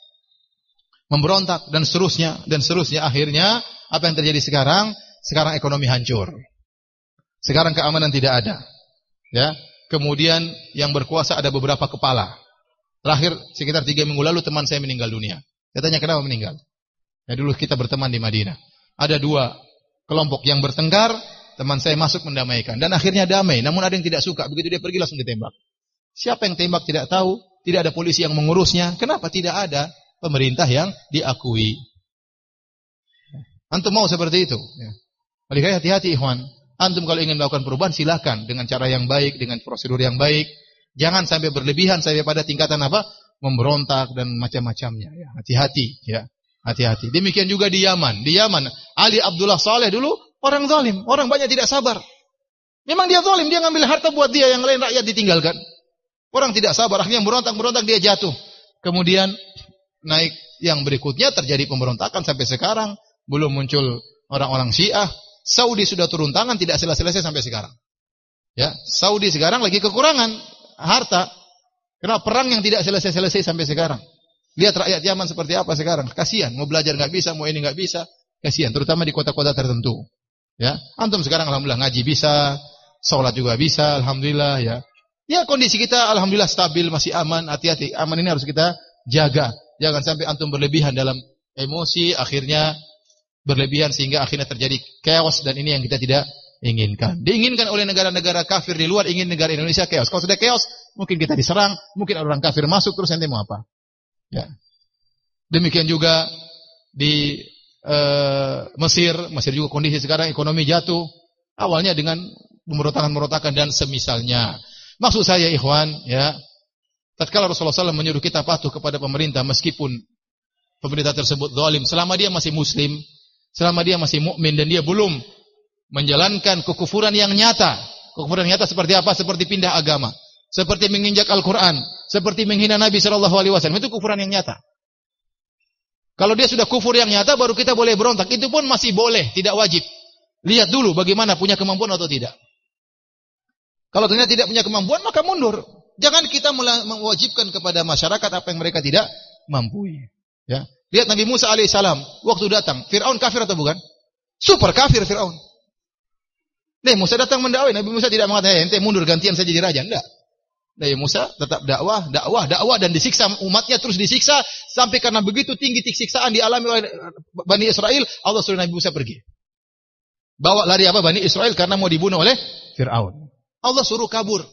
Memberontak dan seterusnya dan seterusnya. Akhirnya apa yang terjadi sekarang? Sekarang ekonomi hancur. Sekarang keamanan tidak ada. Ya. Kemudian yang berkuasa ada beberapa kepala. Terakhir sekitar tiga minggu lalu teman saya meninggal dunia. Katanya kenapa meninggal? Ya dulu kita berteman di Madinah. Ada dua kelompok yang bertengkar, teman saya masuk mendamaikan dan akhirnya damai. Namun ada yang tidak suka, begitu dia pergi langsung ditembak. Siapa yang tembak tidak tahu, tidak ada polisi yang mengurusnya. Kenapa tidak ada pemerintah yang diakui? Antum mau seperti itu? Ya. Oleh karena hati-hati ikhwan. Antum kalau ingin melakukan perubahan silakan dengan cara yang baik, dengan prosedur yang baik. Jangan sampai berlebihan sampai pada tingkatan apa? Memberontak dan macam-macamnya. Ya. Hati-hati, ya. Hati-hati. Demikian juga di Yaman. Di Yaman, Ali Abdullah Saleh dulu orang zalim, orang banyak tidak sabar. Memang dia zalim, dia ngambil harta buat dia, yang lain rakyat ditinggalkan. Orang tidak sabar, akhirnya berontak-berontak dia jatuh. Kemudian naik yang berikutnya terjadi pemberontakan sampai sekarang belum muncul orang-orang Syiah. Saudi sudah turun tangan tidak selesai-selesai sampai sekarang. Ya, Saudi sekarang lagi kekurangan harta. Karena perang yang tidak selesai-selesai sampai sekarang. Lihat rakyat Yaman seperti apa sekarang. Kasihan, mau belajar nggak bisa, mau ini nggak bisa. Kasihan, terutama di kota-kota tertentu. Ya, antum sekarang alhamdulillah ngaji bisa, sholat juga bisa, alhamdulillah ya. Ya kondisi kita alhamdulillah stabil, masih aman. Hati-hati, aman ini harus kita jaga. Jangan sampai antum berlebihan dalam emosi, akhirnya berlebihan sehingga akhirnya terjadi chaos dan ini yang kita tidak inginkan. Diinginkan oleh negara-negara kafir di luar, ingin negara Indonesia chaos. Kalau sudah chaos, mungkin kita diserang, mungkin orang kafir masuk terus nanti mau apa? Ya. Demikian juga di uh, Mesir, Mesir juga kondisi sekarang ekonomi jatuh. Awalnya dengan pemberontakan-pemberontakan dan semisalnya. Maksud saya ikhwan, ya, tatkala Rasulullah shallallahu alaihi wasallam menyuruh kita patuh kepada pemerintah meskipun pemerintah tersebut zalim, selama dia masih muslim, selama dia masih mukmin dan dia belum menjalankan kekufuran yang nyata. Kekufuran yang nyata seperti apa? Seperti pindah agama. Seperti menginjak Al-Quran, seperti menghina Nabi shallallahu alaihi wasallam, itu kufuran yang nyata. Kalau dia sudah kufur yang nyata, baru kita boleh berontak. Itu pun masih boleh, tidak wajib. Lihat dulu bagaimana punya kemampuan atau tidak. Kalau ternyata tidak punya kemampuan, maka mundur. Jangan kita mewajibkan kepada masyarakat apa yang mereka tidak mampu. Ya. Lihat Nabi Musa alaihissalam, waktu datang, Fir'aun kafir atau bukan? Super kafir Firaun. Nih Musa datang mendakwai, Nabi Musa tidak mengatakan, ente mundur gantian saja jadi raja, enggak. Nabi Musa tetap dakwah, dakwah, dakwah dan disiksa umatnya terus disiksa sampai karena begitu tinggi siksaan dialami oleh Bani Israel, Allah suruh Nabi Musa pergi. Bawa lari apa Bani Israel karena mau dibunuh oleh Firaun. Allah suruh kabur.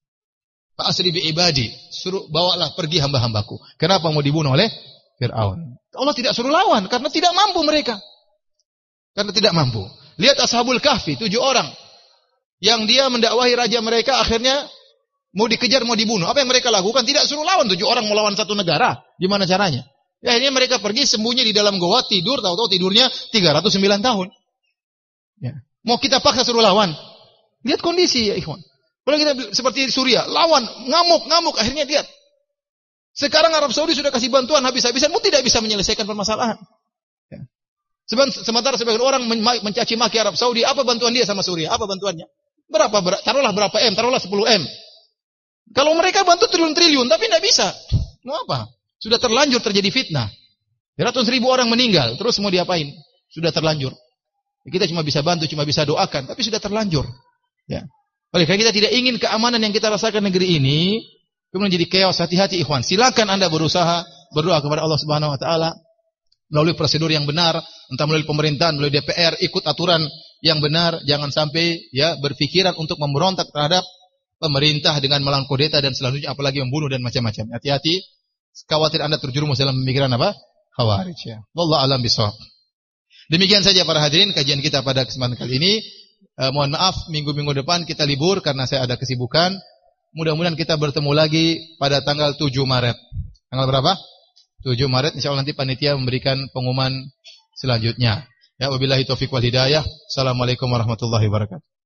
Fa asri bi ibadi, suruh bawalah pergi hamba-hambaku. Kenapa mau dibunuh oleh Firaun? Allah tidak suruh lawan karena tidak mampu mereka. Karena tidak mampu. Lihat Ashabul Kahfi, tujuh orang yang dia mendakwahi raja mereka, akhirnya mau dikejar, mau dibunuh. Apa yang mereka lakukan? Tidak suruh lawan, tujuh orang mau lawan satu negara. Gimana caranya? Ya, akhirnya mereka pergi sembunyi di dalam goa, tidur, tahu-tahu tidurnya tiga ratus sembilan tahun. Ya. Mau kita paksa suruh lawan? Lihat kondisi ya ikhwan. Kalau kita seperti Suriah, lawan, ngamuk, ngamuk, akhirnya lihat. Sekarang Arab Saudi sudah kasih bantuan habis-habisan, pun tidak bisa menyelesaikan permasalahan. Ya. Sementara sebagian orang mencaci maki Arab Saudi, apa bantuan dia sama Suriah? Apa bantuannya? Berapa? Ber, taruhlah berapa M? Taruhlah sepuluh M. Kalau mereka bantu triliun-triliun, tapi tidak bisa. Mau apa? Sudah terlanjur terjadi fitnah. Ratus ribu orang meninggal, terus mau diapain? Sudah terlanjur. Kita cuma bisa bantu, cuma bisa doakan, tapi sudah terlanjur. Ya. Oleh karena kita tidak ingin keamanan yang kita rasakan negeri ini kemudian jadi chaos. Hati-hati ikhwan. Silakan Anda berusaha berdoa kepada Allah Subhanahu wa taala melalui prosedur yang benar, entah melalui pemerintahan, melalui D P R, ikut aturan yang benar, jangan sampai ya berpikiran untuk memberontak terhadap pemerintah dengan melakukan kudeta dan selanjutnya apalagi membunuh dan macam-macam. Hati-hati, khawatir Anda terjerumus dalam pemikiran apa? Khawarij ya. Wallahu a'lam bishawab. Demikian saja para hadirin kajian kita pada kesempatan kali ini. Eh, mohon maaf minggu-minggu depan kita libur karena saya ada kesibukan. Mudah-mudahan kita bertemu lagi pada tanggal tujuh Maret. Tanggal berapa? tujuh Maret insyaallah nanti panitia memberikan pengumuman selanjutnya. Ya wabillahi taufik wal hidayah. Assalamualaikum warahmatullahi wabarakatuh.